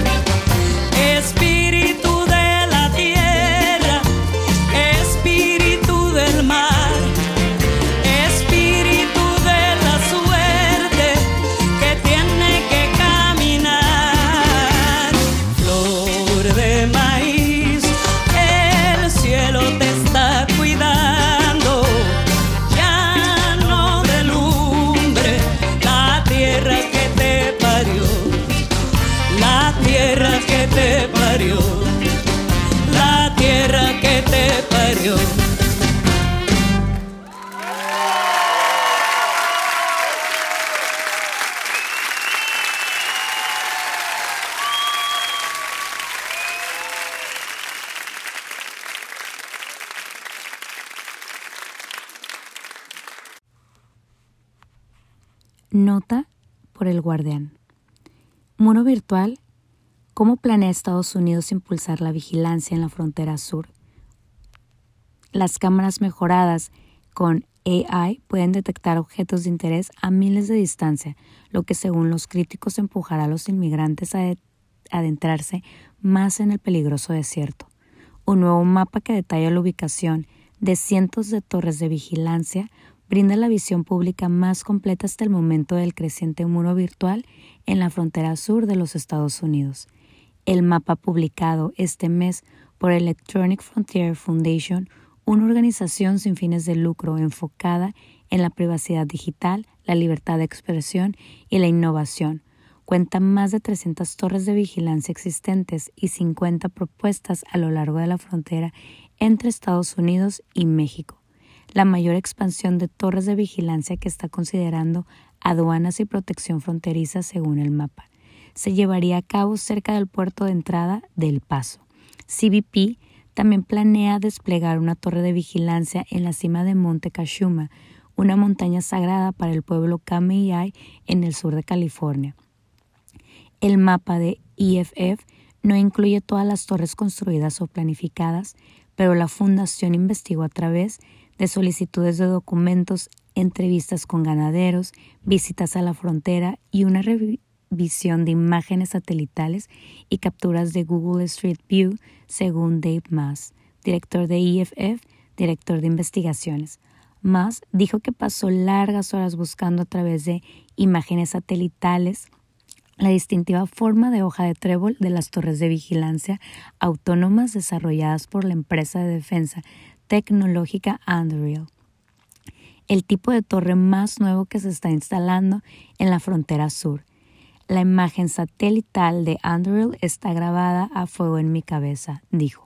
Espíritu de la tierra, espíritu del mar, espíritu de la suerte que tiene que caminar. Flor de maíz, el cielo te está cuidando. Ya no de lumbre la tierra que te parió. La tierra que te parió, la tierra que te parió. Nota por el guardián. Muro virtual. ¿Cómo planea Estados Unidos impulsar la vigilancia en la frontera sur? Las cámaras mejoradas con AI pueden detectar objetos de interés a miles de distancia, lo que según los críticos empujará a los inmigrantes a adentrarse más en el peligroso desierto. Un nuevo mapa que detalla la ubicación de cientos de torres de vigilancia brinda la visión pública más completa hasta el momento del creciente muro virtual en la frontera sur de los Estados Unidos. El mapa publicado este mes por Electronic Frontier Foundation, una organización sin fines de lucro enfocada en la privacidad digital, la libertad de expresión y la innovación, cuenta más de 300 torres de vigilancia existentes y 50 propuestas a lo largo de la frontera entre Estados Unidos y México. La mayor expansión de torres de vigilancia que está considerando aduanas y protección fronteriza según el mapa se llevaría a cabo cerca del puerto de entrada de El Paso. CBP también planea desplegar una torre de vigilancia en la cima de Monte Cachuma, una montaña sagrada para el pueblo Kameyaay en el sur de California. El mapa de EFF no incluye todas las torres construidas o planificadas, pero la fundación investigó a través de solicitudes de documentos, entrevistas con ganaderos, visitas a la frontera y una revisión de imágenes satelitales y capturas de Google Street View, según Dave Maass, director de EFF, director de investigaciones. Maass dijo que pasó largas horas buscando a través de imágenes satelitales la distintiva forma de hoja de trébol de las torres de vigilancia autónomas desarrolladas por la empresa de defensa tecnológica Anduril, el tipo de torre más nuevo que se está instalando en la frontera sur. La imagen satelital de Anduril está grabada a fuego en mi cabeza, dijo.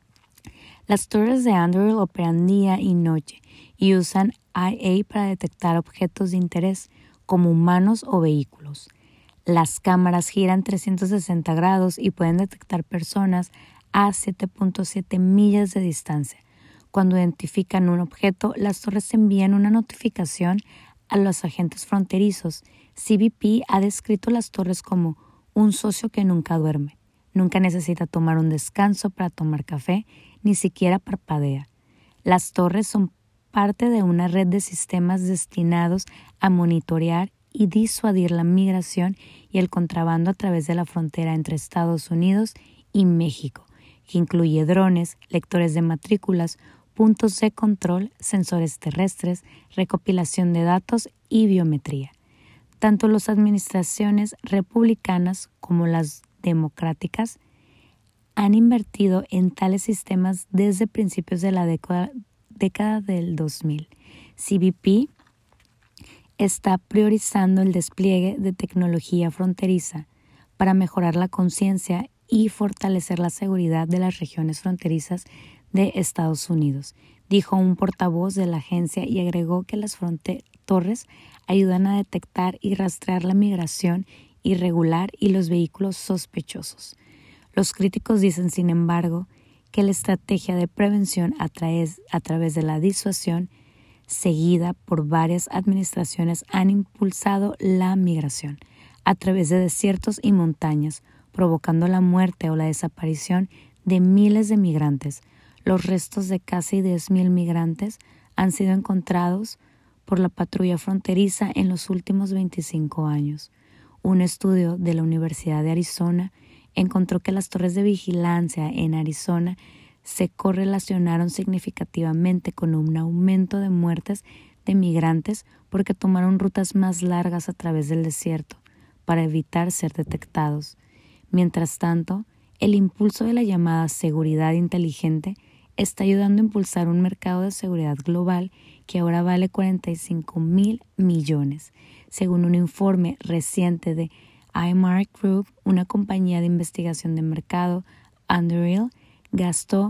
Las torres de Anduril operan día y noche y usan IA para detectar objetos de interés como humanos o vehículos. Las cámaras giran 360 grados y pueden detectar personas a 7.7 millas de distancia. Cuando identifican un objeto, las torres envían una notificación a los agentes fronterizos. CBP ha descrito las torres como un socio que nunca duerme, nunca necesita tomar un descanso para tomar café, ni siquiera parpadea. Las torres son parte de una red de sistemas destinados a monitorear y disuadir la migración y el contrabando a través de la frontera entre Estados Unidos y México, que incluye drones, lectores de matrículas, puntos de control, sensores terrestres, recopilación de datos y biometría. Tanto las administraciones republicanas como las democráticas han invertido en tales sistemas desde principios de la década del 2000. CBP está priorizando el despliegue de tecnología fronteriza para mejorar la conciencia y fortalecer la seguridad de las regiones fronterizas de Estados Unidos, dijo un portavoz de la agencia y agregó que las torres ayudan a detectar y rastrear la migración irregular y los vehículos sospechosos. Los críticos dicen, sin embargo, que la estrategia de prevención a través de la disuasión, seguida por varias administraciones, han impulsado la migración a través de desiertos y montañas, provocando la muerte o la desaparición de miles de migrantes. Los restos de casi 10,000 migrantes han sido encontrados por la patrulla fronteriza en los últimos 25 años. Un estudio de la Universidad de Arizona encontró que las torres de vigilancia en Arizona se correlacionaron significativamente con un aumento de muertes de migrantes porque tomaron rutas más largas a través del desierto para evitar ser detectados. Mientras tanto, el impulso de la llamada seguridad inteligente está ayudando a impulsar un mercado de seguridad global que ahora vale 45,000 millones. Según un informe reciente de iMark Group, una compañía de investigación de mercado, Underhill, gastó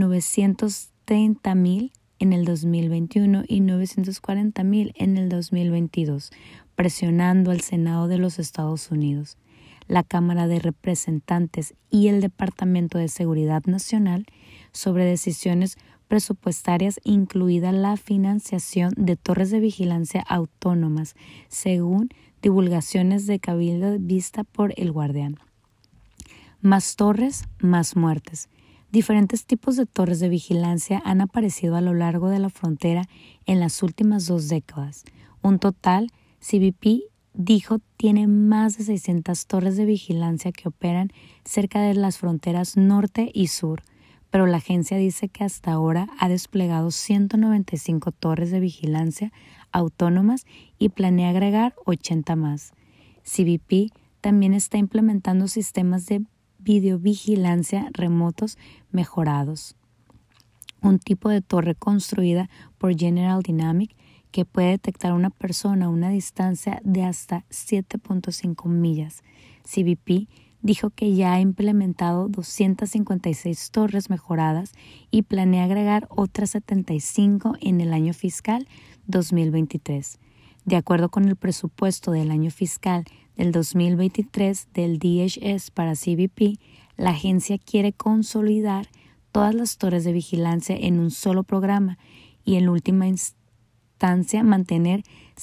$930,000 en el 2021 y $940,000 en el 2022, presionando al Senado de los Estados Unidos, la Cámara de Representantes y el Departamento de Seguridad Nacional sobre decisiones presupuestarias, incluida la financiación de torres de vigilancia autónomas, según divulgaciones de Cabildo vista por El Guardián. Más torres, más muertes. Diferentes tipos de torres de vigilancia han aparecido a lo largo de la frontera en las últimas 2 décadas. Un total, CBP dijo, tiene más de 600 torres de vigilancia que operan cerca de las fronteras norte y sur, pero la agencia dice que hasta ahora ha desplegado 195 torres de vigilancia autónomas y planea agregar 80 más. CBP también está implementando sistemas de videovigilancia remotos mejorados, un tipo de torre construida por General Dynamics que puede detectar a una persona a una distancia de hasta 7.5 millas. CBP dijo que ya ha implementado 256 torres mejoradas y planea agregar otras 75 en el año fiscal 2023. De acuerdo con el presupuesto del año fiscal del 2023 del DHS para CBP, la agencia quiere consolidar todas las torres de vigilancia en un solo programa y en última instancia mantener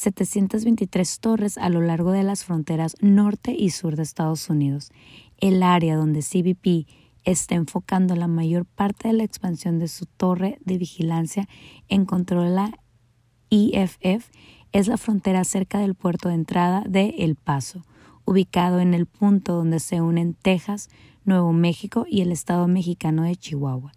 723 torres a lo largo de las fronteras norte y sur de Estados Unidos. El área donde CBP está enfocando la mayor parte de la expansión de su torre de vigilancia, encontró la EFF, es la frontera cerca del puerto de entrada de El Paso, ubicado en el punto donde se unen Texas, Nuevo México y el estado mexicano de Chihuahua.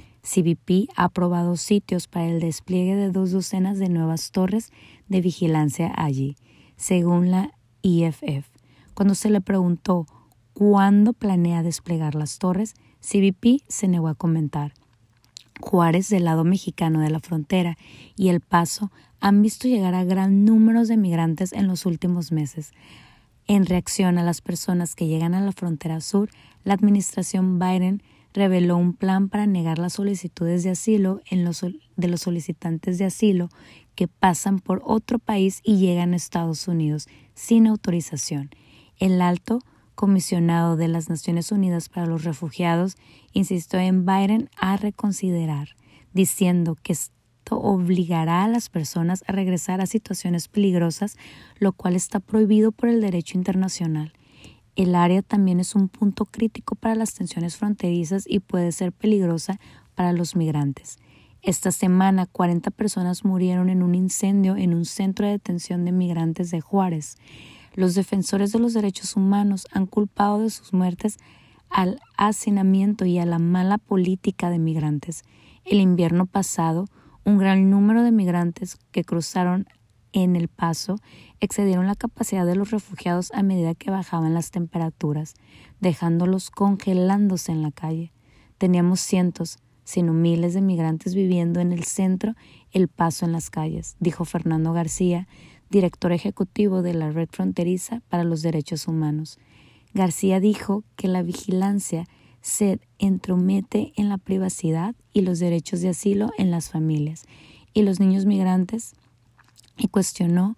CBP ha aprobado sitios para el despliegue de 2 de nuevas torres de vigilancia allí, según la EFF. Cuando se le preguntó cuándo planea desplegar las torres, CBP se negó a comentar. Juárez, del lado mexicano de la frontera, y El Paso han visto llegar a gran número de migrantes en los últimos meses. En reacción a las personas que llegan a la frontera sur, la administración Biden reveló un plan para negar las solicitudes de asilo de los solicitantes de asilo que pasan por otro país y llegan a Estados Unidos sin autorización. El alto comisionado de las Naciones Unidas para los Refugiados insistió en Biden a reconsiderar, diciendo que esto obligará a las personas a regresar a situaciones peligrosas, lo cual está prohibido por el derecho internacional. El área también es un punto crítico para las tensiones fronterizas y puede ser peligrosa para los migrantes. Esta semana, 40 personas murieron en un incendio en un centro de detención de migrantes de Juárez. Los defensores de los derechos humanos han culpado de sus muertes al hacinamiento y a la mala política de migrantes. El invierno pasado, un gran número de migrantes que cruzaron en El Paso excedieron la capacidad de los refugiados a medida que bajaban las temperaturas, dejándolos congelándose en la calle. Teníamos cientos, sino miles de migrantes viviendo en el centro El Paso en las calles, dijo Fernando García, director ejecutivo de la Red Fronteriza para los Derechos Humanos. García dijo que la vigilancia se entromete en la privacidad y los derechos de asilo en las familias y los niños migrantes y cuestionó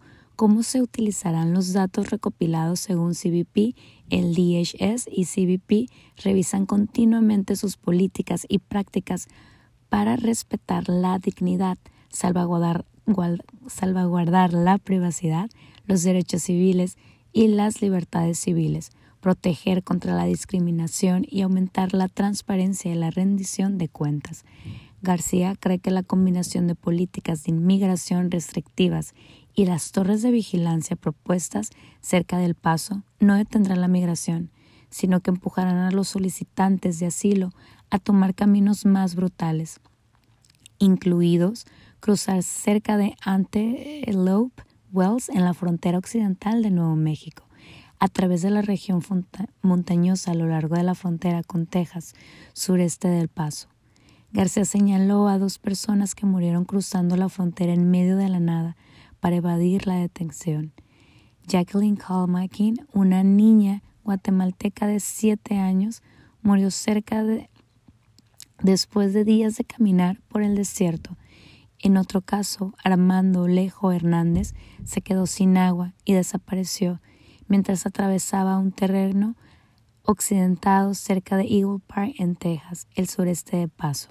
¿Cómo se utilizarán los datos recopilados según CBP? El DHS y CBP revisan continuamente sus políticas y prácticas para respetar la dignidad, salvaguardar la privacidad, los derechos civiles y las libertades civiles, proteger contra la discriminación y aumentar la transparencia y la rendición de cuentas. García cree que la combinación de políticas de inmigración restrictivas y las torres de vigilancia propuestas cerca del Paso no detendrán la migración, sino que empujarán a los solicitantes de asilo a tomar caminos más brutales, incluidos cruzar cerca de Antelope Wells en la frontera occidental de Nuevo México, a través de la región montañosa a lo largo de la frontera con Texas, sureste del Paso. García señaló a 2 personas que murieron cruzando la frontera en medio de la nada para evadir la detención. Jacqueline Calmakin, una niña guatemalteca de 7 años, murió después de días de caminar por el desierto. En otro caso, Armando Lejo Hernández se quedó sin agua y desapareció mientras atravesaba un terreno accidentado cerca de Eagle Park en Texas, el sureste de Paso.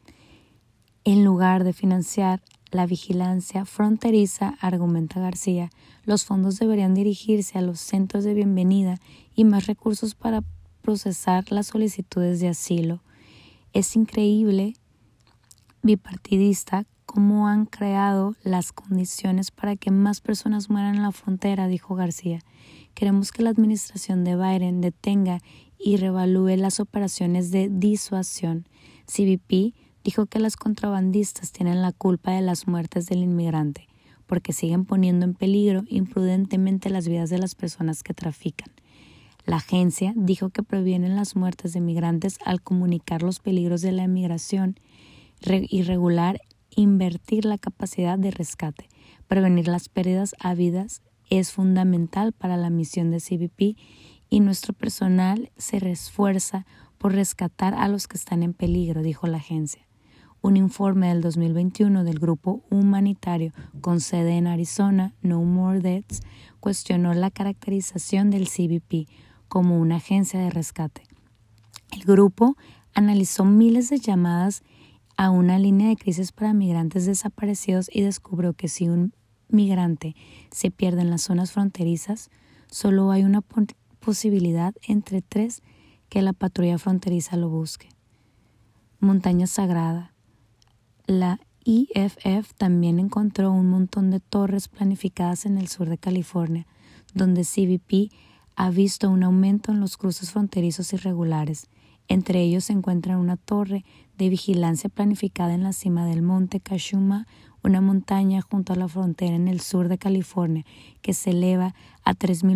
En lugar de financiar la vigilancia fronteriza, argumenta García, los fondos deberían dirigirse a los centros de bienvenida y más recursos para procesar las solicitudes de asilo. Es increíble, bipartidista, cómo han creado las condiciones para que más personas mueran en la frontera, dijo García. Queremos que la administración de Biden detenga y reevalúe las operaciones de disuasión. CBP dijo que los contrabandistas tienen la culpa de las muertes del inmigrante, porque siguen poniendo en peligro imprudentemente las vidas de las personas que trafican. La agencia dijo que previenen las muertes de migrantes al comunicar los peligros de la inmigración irregular, invertir la capacidad de rescate. Prevenir las pérdidas a vidas es fundamental para la misión de CBP y nuestro personal se esfuerza por rescatar a los que están en peligro, dijo la agencia. Un informe del 2021 del grupo humanitario con sede en Arizona, No More Deaths, cuestionó la caracterización del CBP como una agencia de rescate. El grupo analizó miles de llamadas a una línea de crisis para migrantes desaparecidos y descubrió que si un migrante se pierde en las zonas fronterizas, solo hay una posibilidad entre 3 que la patrulla fronteriza lo busque. Montaña Sagrada. La EFF también encontró un montón de torres planificadas en el sur de California, donde CBP ha visto un aumento en los cruces fronterizos irregulares. Entre ellos se encuentra una torre de vigilancia planificada en la cima del monte Cachuma, una montaña junto a la frontera en el sur de California, que se eleva a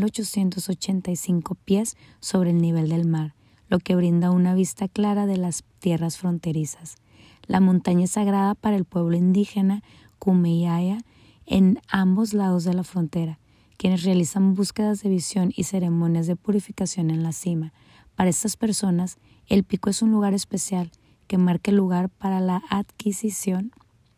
3.885 pies sobre el nivel del mar, lo que brinda una vista clara de las tierras fronterizas. La montaña es sagrada para el pueblo indígena Kumeyaay en ambos lados de la frontera, quienes realizan búsquedas de visión y ceremonias de purificación en la cima. Para estas personas, el pico es un lugar especial que marca el lugar para la adquisición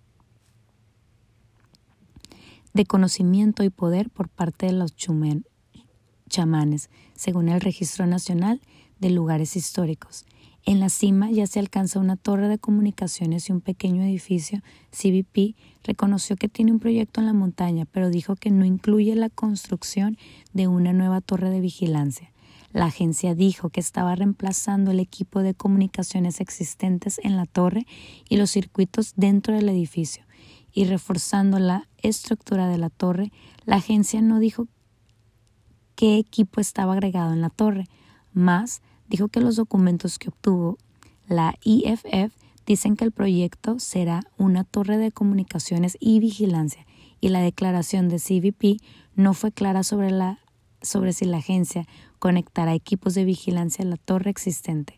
de conocimiento y poder por parte de los chamanes, según el Registro Nacional de Lugares Históricos. En la cima ya se alcanza una torre de comunicaciones y un pequeño edificio. CBP reconoció que tiene un proyecto en la montaña, pero dijo que no incluye la construcción de una nueva torre de vigilancia. La agencia dijo que estaba reemplazando el equipo de comunicaciones existentes en la torre y los circuitos dentro del edificio, y reforzando la estructura de la torre. La agencia no dijo qué equipo estaba agregado en la torre, más dijo que los documentos que obtuvo la EFF dicen que el proyecto será una torre de comunicaciones y vigilancia, y la declaración de CBP no fue clara sobre si la agencia conectará equipos de vigilancia a la torre existente.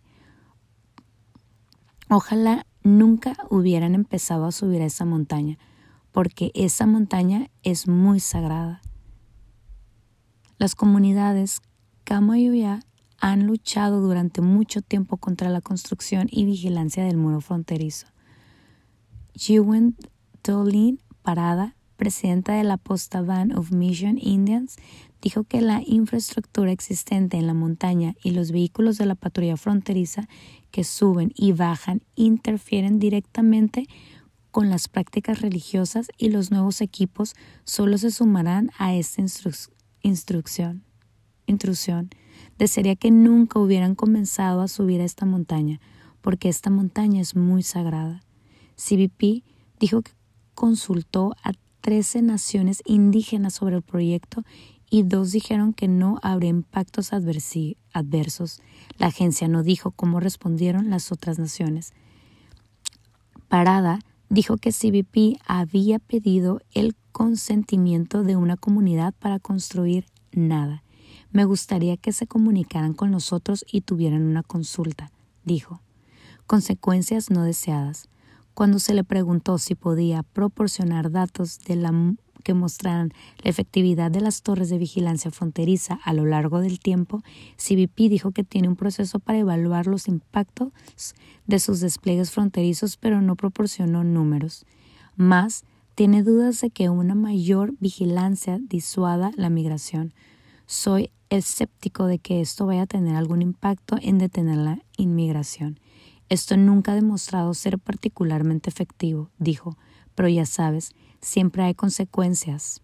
Ojalá nunca hubieran empezado a subir a esa montaña, porque esa montaña es muy sagrada. Las comunidades Kamayuya han luchado durante mucho tiempo contra la construcción y vigilancia del muro fronterizo. Jiwen Tolin Parada, presidenta de la Posta Band of Mission Indians, dijo que la infraestructura existente en la montaña y los vehículos de la patrulla fronteriza que suben y bajan interfieren directamente con las prácticas religiosas y los nuevos equipos solo se sumarán a esta intrusión. Desearía que nunca hubieran comenzado a subir a esta montaña, porque esta montaña es muy sagrada. CBP dijo que consultó a 13 naciones indígenas sobre el proyecto y 2 dijeron que no habría impactos adversos. La agencia no dijo cómo respondieron las otras naciones. Parada dijo que CBP había pedido el consentimiento de una comunidad para construir nada. Me gustaría que se comunicaran con nosotros y tuvieran una consulta, dijo. Consecuencias no deseadas. Cuando se le preguntó si podía proporcionar datos que mostraran la efectividad de las torres de vigilancia fronteriza a lo largo del tiempo, CBP dijo que tiene un proceso para evaluar los impactos de sus despliegues fronterizos, pero no proporcionó números. Más, tiene dudas de que una mayor vigilancia disuada la migración. Soy escéptico de que esto vaya a tener algún impacto en detener la inmigración. Esto nunca ha demostrado ser particularmente efectivo, dijo, pero ya sabes, siempre hay consecuencias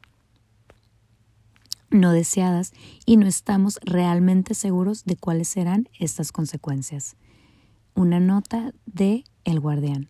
no deseadas y no estamos realmente seguros de cuáles serán estas consecuencias. Una nota de El Guardián.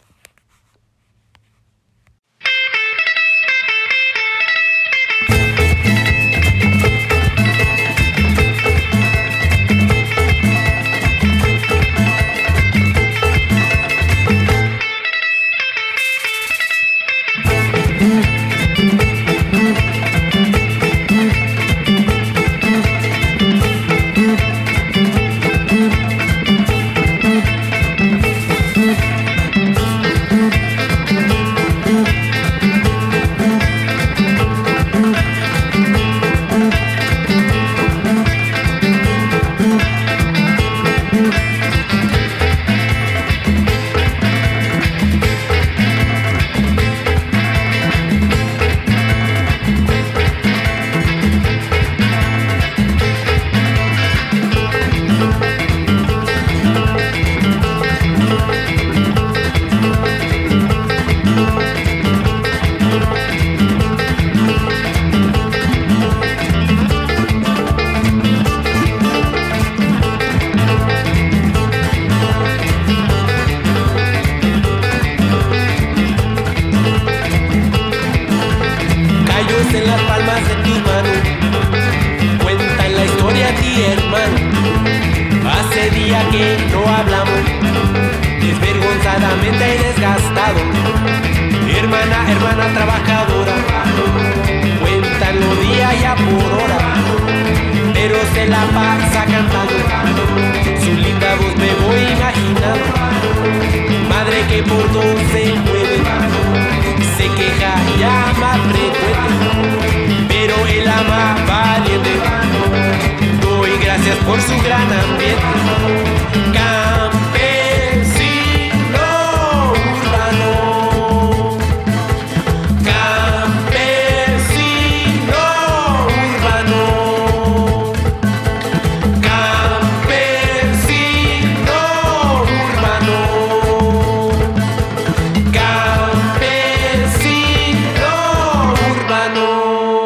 En las palmas de tus manos cuentan la historia a ti, hermano. Hace día que no hablamos, desvergonzadamente desgastado. Hermana trabajadora, cuéntalo día ya por hora, pero se la pasa cantando. Su linda voz me voy imaginando. Madre que por dos se mueve, se queja, llama, frecuente, pero él ama valiente. Doy gracias por su gran ambiente. Campesino urbano, campesino urbano, campesino urbano, campesino urbano.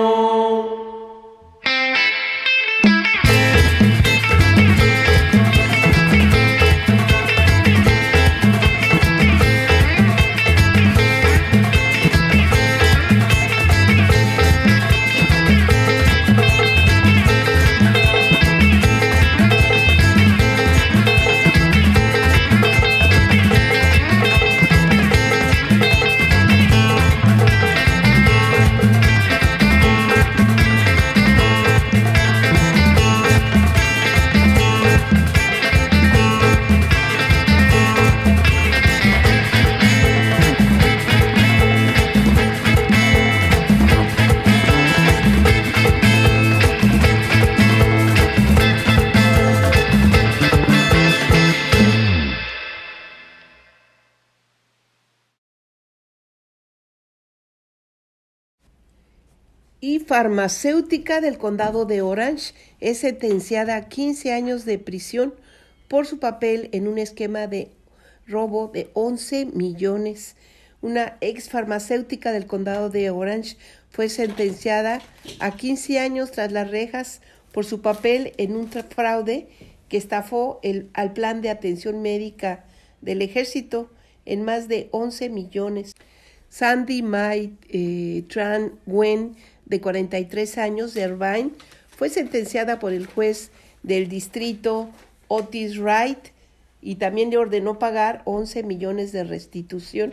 Y farmacéutica del condado de Orange es sentenciada a 15 años de prisión por su papel en un esquema de robo de 11 millones. Una ex farmacéutica del condado de Orange fue sentenciada a 15 años tras las rejas por su papel en un fraude que estafó al plan de atención médica del ejército en más de 11 millones. Sandy Mai Tran Nguyen, de 43 años, de Irvine, fue sentenciada por el juez del distrito Otis Wright y también le ordenó pagar 11 millones de restitución.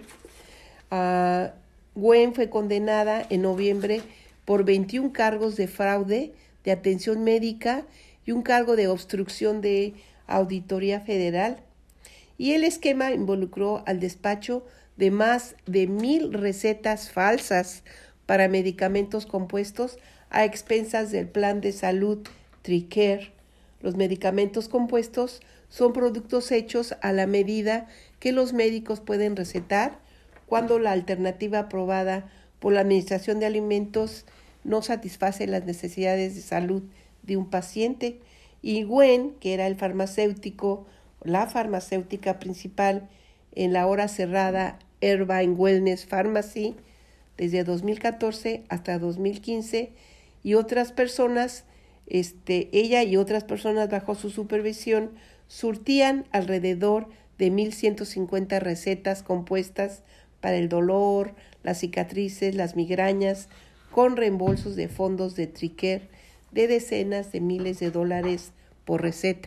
Nguyen fue condenada en noviembre por 21 cargos de fraude de atención médica y un cargo de obstrucción de auditoría federal. Y el esquema involucró al despacho de más de 1,000 recetas falsas para medicamentos compuestos a expensas del plan de salud TRICARE. Los medicamentos compuestos son productos hechos a la medida que los médicos pueden recetar cuando la alternativa aprobada por la Administración de Alimentos no satisface las necesidades de salud de un paciente. Y Nguyen, que era la farmacéutica principal en la hora cerrada Irvine Wellness Pharmacy desde 2014 hasta 2015, y otras personas, ella y otras personas bajo su supervisión surtían alrededor de 1,150 recetas compuestas para el dolor, las cicatrices, las migrañas, con reembolsos de fondos de TRICARE de decenas de miles de dólares por receta.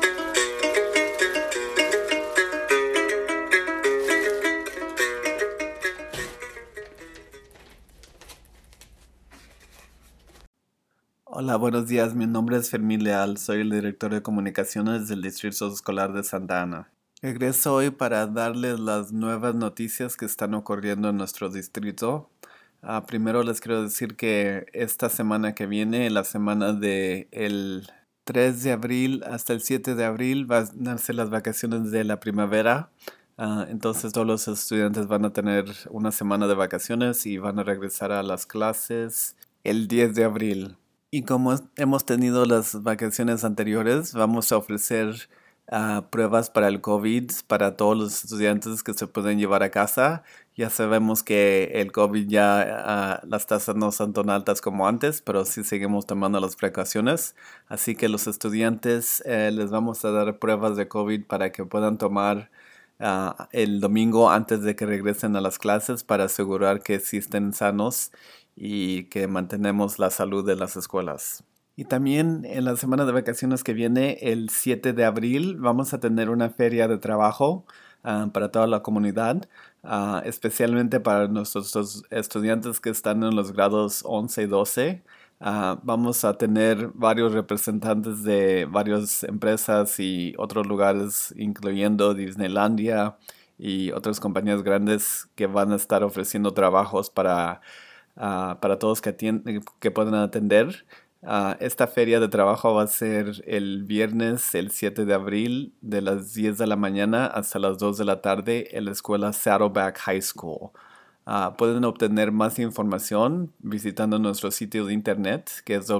Hola, buenos días. Mi nombre es Fermín Leal. Soy el director de comunicaciones del Distrito Escolar de Santa Ana. Regreso hoy para darles las nuevas noticias que están ocurriendo en nuestro distrito. Primero les quiero decir que esta semana que viene, la semana del 3 de abril hasta el 7 de abril, van a ser las vacaciones de la primavera. Entonces todos los estudiantes van a tener una semana de vacaciones y van a regresar a las clases el 10 de abril. Y como hemos tenido las vacaciones anteriores, vamos a ofrecer pruebas para el COVID para todos los estudiantes que se pueden llevar a casa. Ya sabemos que el COVID las tasas no son tan altas como antes, pero sí seguimos tomando las precauciones. Así que los estudiantes les vamos a dar pruebas de COVID para que puedan tomar el domingo antes de que regresen a las clases para asegurar que sí estén sanos y que mantenemos la salud de las escuelas. Y también en la semana de vacaciones que viene, el 7 de abril, vamos a tener una feria de trabajo para toda la comunidad, especialmente para nuestros estudiantes que están en los grados 11 y 12. Vamos a tener varios representantes de varias empresas y otros lugares, incluyendo Disneylandia y otras compañías grandes que van a estar ofreciendo trabajos para todos que puedan atender. Esta feria de trabajo va a ser el viernes, el 7 de abril, de las 10 de la mañana hasta las 2 de la tarde en la escuela Saddleback High School. Pueden obtener más información visitando nuestro sitio de internet, que es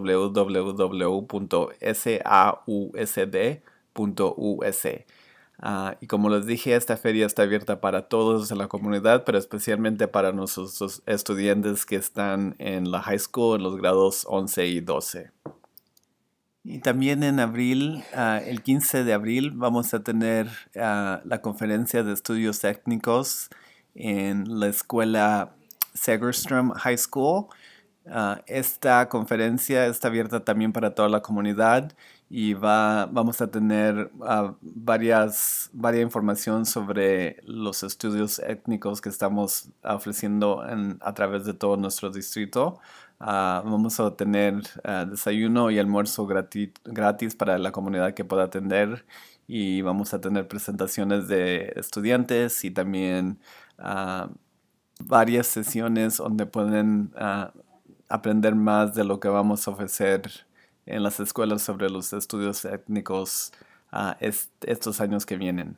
www.sausd.us. Y como les dije, esta feria está abierta para todos en la comunidad, pero especialmente para nuestros estudiantes que están en la high school, en los grados 11 y 12. Y también en abril, el 15 de abril, vamos a tener la conferencia de estudios técnicos en la escuela Segerstrom High School. Esta conferencia está abierta también para toda la comunidad y vamos a tener varias información sobre los estudios étnicos que estamos ofreciendo a través de todo nuestro distrito. Vamos a tener desayuno y almuerzo gratis para la comunidad que pueda atender, y vamos a tener presentaciones de estudiantes y también varias sesiones donde pueden aprender más de lo que vamos a ofrecer en las escuelas sobre los estudios étnicos estos años que vienen.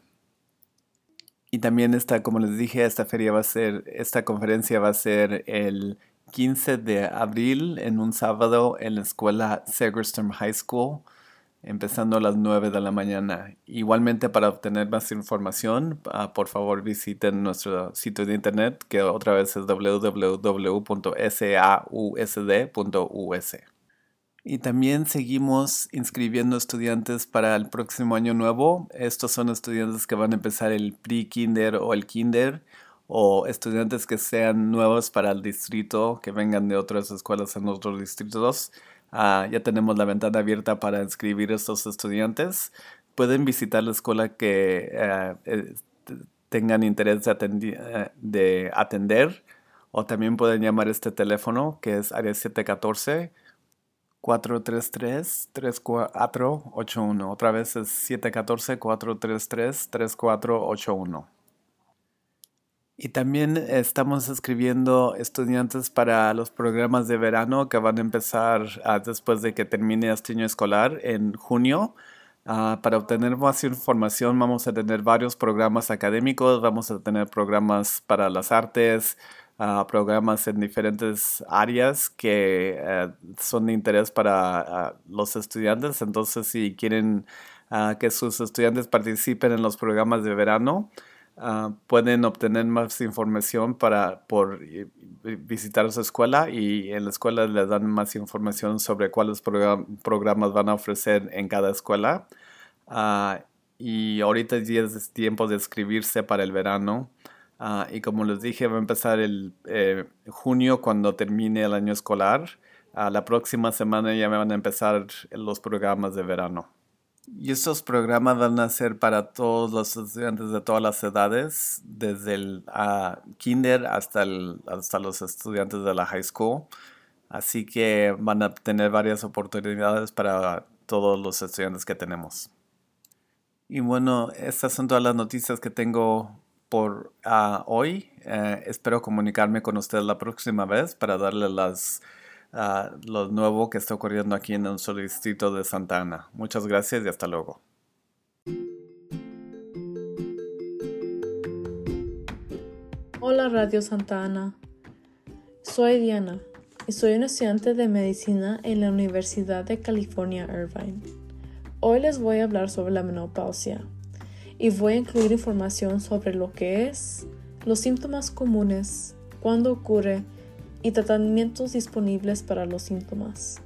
Y también como les dije, esta conferencia va a ser el 15 de abril en un sábado en la escuela Segerstrom High School, empezando a las 9 de la mañana. Igualmente, para obtener más información, por favor visiten nuestro sitio de internet, que otra vez es www.sausd.us. Y también seguimos inscribiendo estudiantes para el próximo año nuevo. Estos son estudiantes que van a empezar el pre-kinder o el kinder, o estudiantes que sean nuevos para el distrito, que vengan de otras escuelas en otros distritos. Ya tenemos la ventana abierta para inscribir a estos estudiantes. Pueden visitar la escuela que tengan interés de atender, o también pueden llamar este teléfono, que es área 714-433-3481. Otra vez es 714-433-3481. Y también estamos escribiendo estudiantes para los programas de verano que van a empezar después de que termine este año escolar en junio. Para obtener más información vamos a tener varios programas académicos, vamos a tener programas para las artes, programas en diferentes áreas que son de interés para los estudiantes. Entonces, si quieren que sus estudiantes participen en los programas de verano, pueden obtener más información por visitar su escuela, y en la escuela les dan más información sobre cuáles programas van a ofrecer en cada escuela. Y ahorita ya es tiempo de inscribirse para el verano. Y como les dije, va a empezar el junio cuando termine el año escolar. La próxima semana ya van a empezar los programas de verano. Y estos programas van a ser para todos los estudiantes de todas las edades, desde el kinder hasta los estudiantes de la high school. Así que van a tener varias oportunidades para todos los estudiantes que tenemos. Y bueno, estas son todas las noticias que tengo por hoy. Espero comunicarme con ustedes la próxima vez para darles lo nuevo que está ocurriendo aquí en nuestro distrito de Santa Ana. Muchas gracias y hasta luego. Hola Radio Santa Ana, soy Diana y soy una estudiante de medicina en la Universidad de California, Irvine. Hoy les voy a hablar sobre la menopausia y voy a incluir información sobre lo que es, los síntomas comunes, cuándo ocurre y tratamientos disponibles para los síntomas.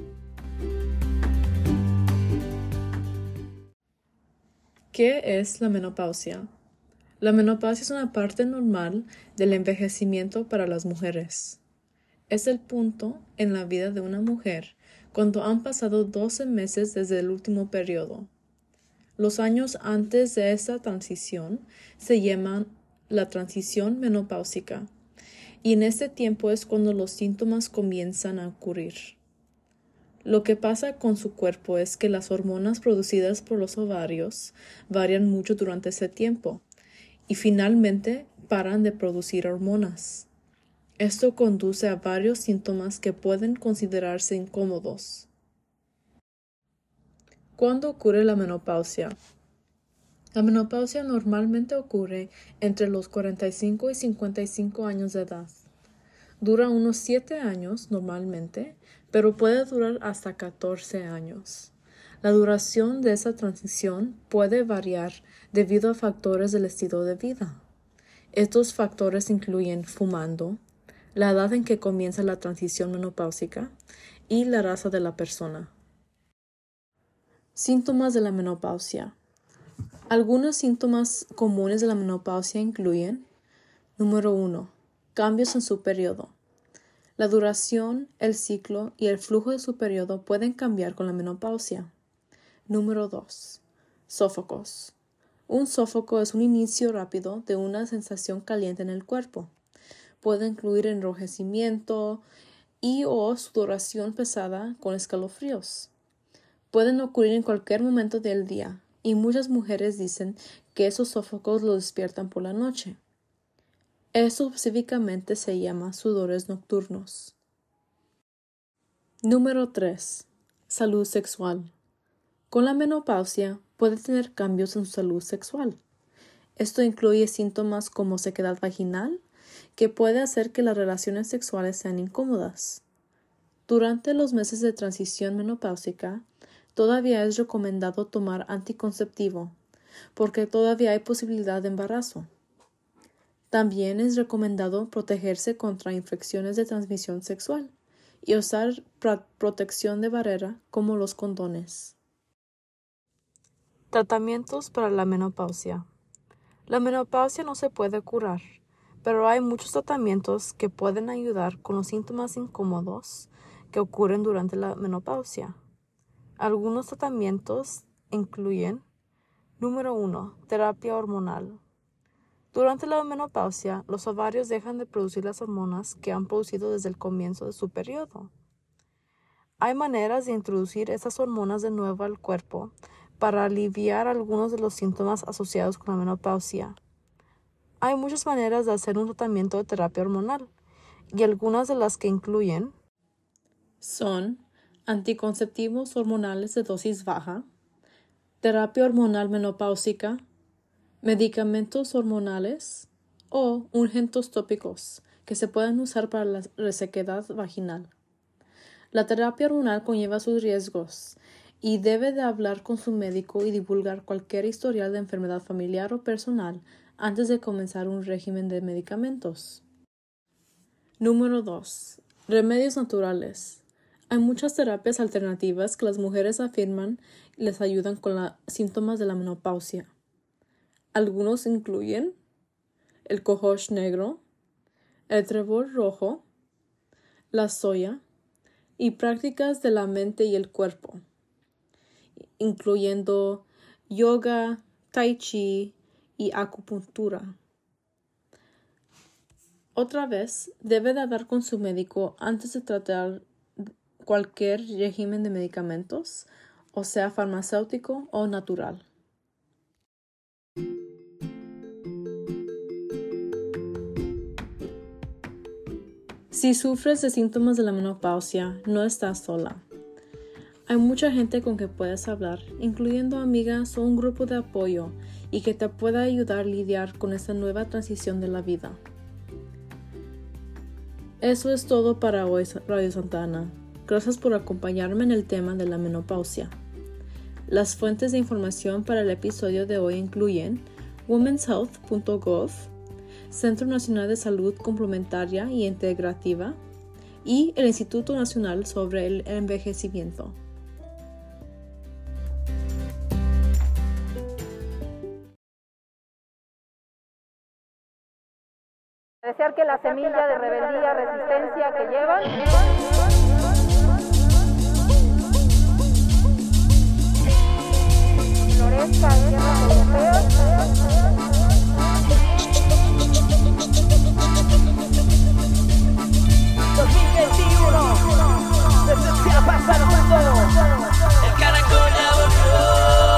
¿Qué es la menopausia? La menopausia es una parte normal del envejecimiento para las mujeres. Es el punto en la vida de una mujer cuando han pasado 12 meses desde el último periodo. Los años antes de esta transición se llaman la transición menopáusica, y en este tiempo es cuando los síntomas comienzan a ocurrir. Lo que pasa con su cuerpo es que las hormonas producidas por los ovarios varían mucho durante ese tiempo y finalmente paran de producir hormonas. Esto conduce a varios síntomas que pueden considerarse incómodos. ¿Cuándo ocurre la menopausia? La menopausia normalmente ocurre entre los 45 y 55 años de edad. Dura unos 7 años normalmente, pero puede durar hasta 14 años. La duración de esa transición puede variar debido a factores del estilo de vida. Estos factores incluyen fumando, la edad en que comienza la transición menopáusica y la raza de la persona. Síntomas de la menopausia. Algunos síntomas comunes de la menopausia incluyen: número 1. Cambios en su periodo. La duración, el ciclo y el flujo de su periodo pueden cambiar con la menopausia. Número 2. Sófocos. Un sófoco es un inicio rápido de una sensación caliente en el cuerpo. Puede incluir enrojecimiento y o sudoración pesada con escalofríos. Pueden ocurrir en cualquier momento del día, y muchas mujeres dicen que esos sofocos los despiertan por la noche. Esto específicamente se llama sudores nocturnos. Número 3. Salud sexual. Con la menopausia puede tener cambios en su salud sexual. Esto incluye síntomas como sequedad vaginal, que puede hacer que las relaciones sexuales sean incómodas. Durante los meses de transición menopáusica, todavía es recomendado tomar anticonceptivo, porque todavía hay posibilidad de embarazo. También es recomendado protegerse contra infecciones de transmisión sexual y usar protección de barrera como los condones. Tratamientos para la menopausia. La menopausia no se puede curar, pero hay muchos tratamientos que pueden ayudar con los síntomas incómodos que ocurren durante la menopausia. Algunos tratamientos incluyen: número 1. Terapia hormonal. Durante la menopausia, los ovarios dejan de producir las hormonas que han producido desde el comienzo de su periodo. Hay maneras de introducir estas hormonas de nuevo al cuerpo para aliviar algunos de los síntomas asociados con la menopausia. Hay muchas maneras de hacer un tratamiento de terapia hormonal, y algunas de las que incluyen son anticonceptivos hormonales de dosis baja, terapia hormonal menopáusica, medicamentos hormonales o ungüentos tópicos que se pueden usar para la resequedad vaginal. La terapia hormonal conlleva sus riesgos y debe de hablar con su médico y divulgar cualquier historial de enfermedad familiar o personal antes de comenzar un régimen de medicamentos. Número 2. Remedios naturales. Hay muchas terapias alternativas que las mujeres afirman les ayudan con los síntomas de la menopausia. Algunos incluyen el cohosh negro, el trébol rojo, la soya y prácticas de la mente y el cuerpo, incluyendo yoga, tai chi y acupuntura. Otra vez, debe de hablar con su médico antes de tratar cualquier régimen de medicamentos, o sea farmacéutico o natural. Si sufres de síntomas de la menopausia, no estás sola. Hay mucha gente con que puedes hablar, incluyendo amigas o un grupo de apoyo, y que te pueda ayudar a lidiar con esta nueva transición de la vida. Eso es todo para hoy, Radio Santa Ana. Gracias por acompañarme en el tema de la menopausia. Las fuentes de información para el episodio de hoy incluyen womenshealth.gov, Centro Nacional de Salud Complementaria y Integrativa, y el Instituto Nacional sobre el Envejecimiento. Desear que la semilla de rebeldía, resistencia que llevan florezca en tierras europeas. 2021, desde que pasaron todo. El caracol ya volvió.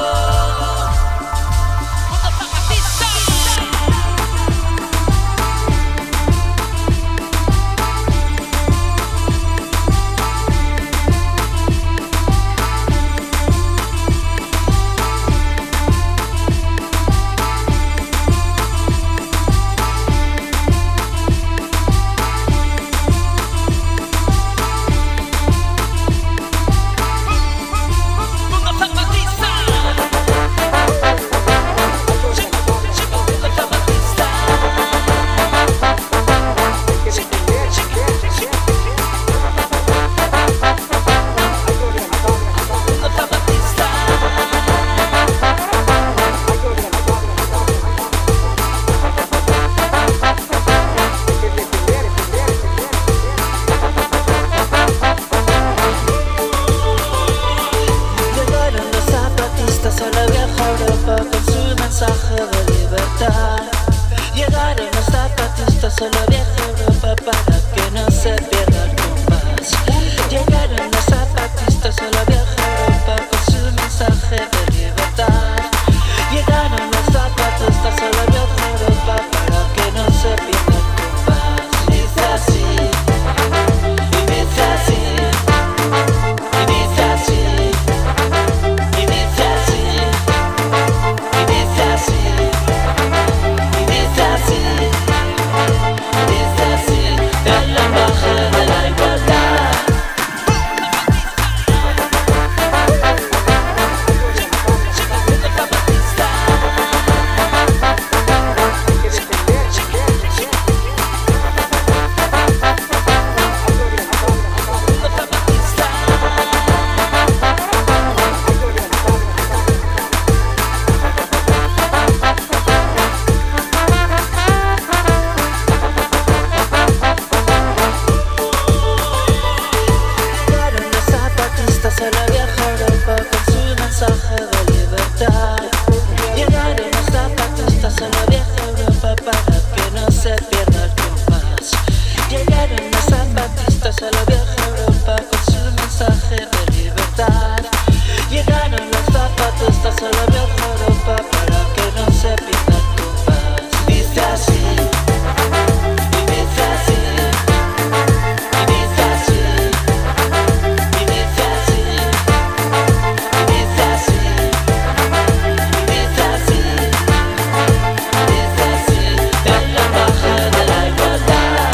estar. Llegaron los zapatos a la vieja ropa para que no se pierda tu paz. Dice así, y dice así, y dice así, y dice así, y dice así, y dice así, y dice así, en la baja de la igualdad.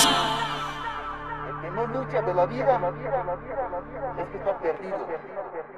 El que no lucha de la vida es que está perdido.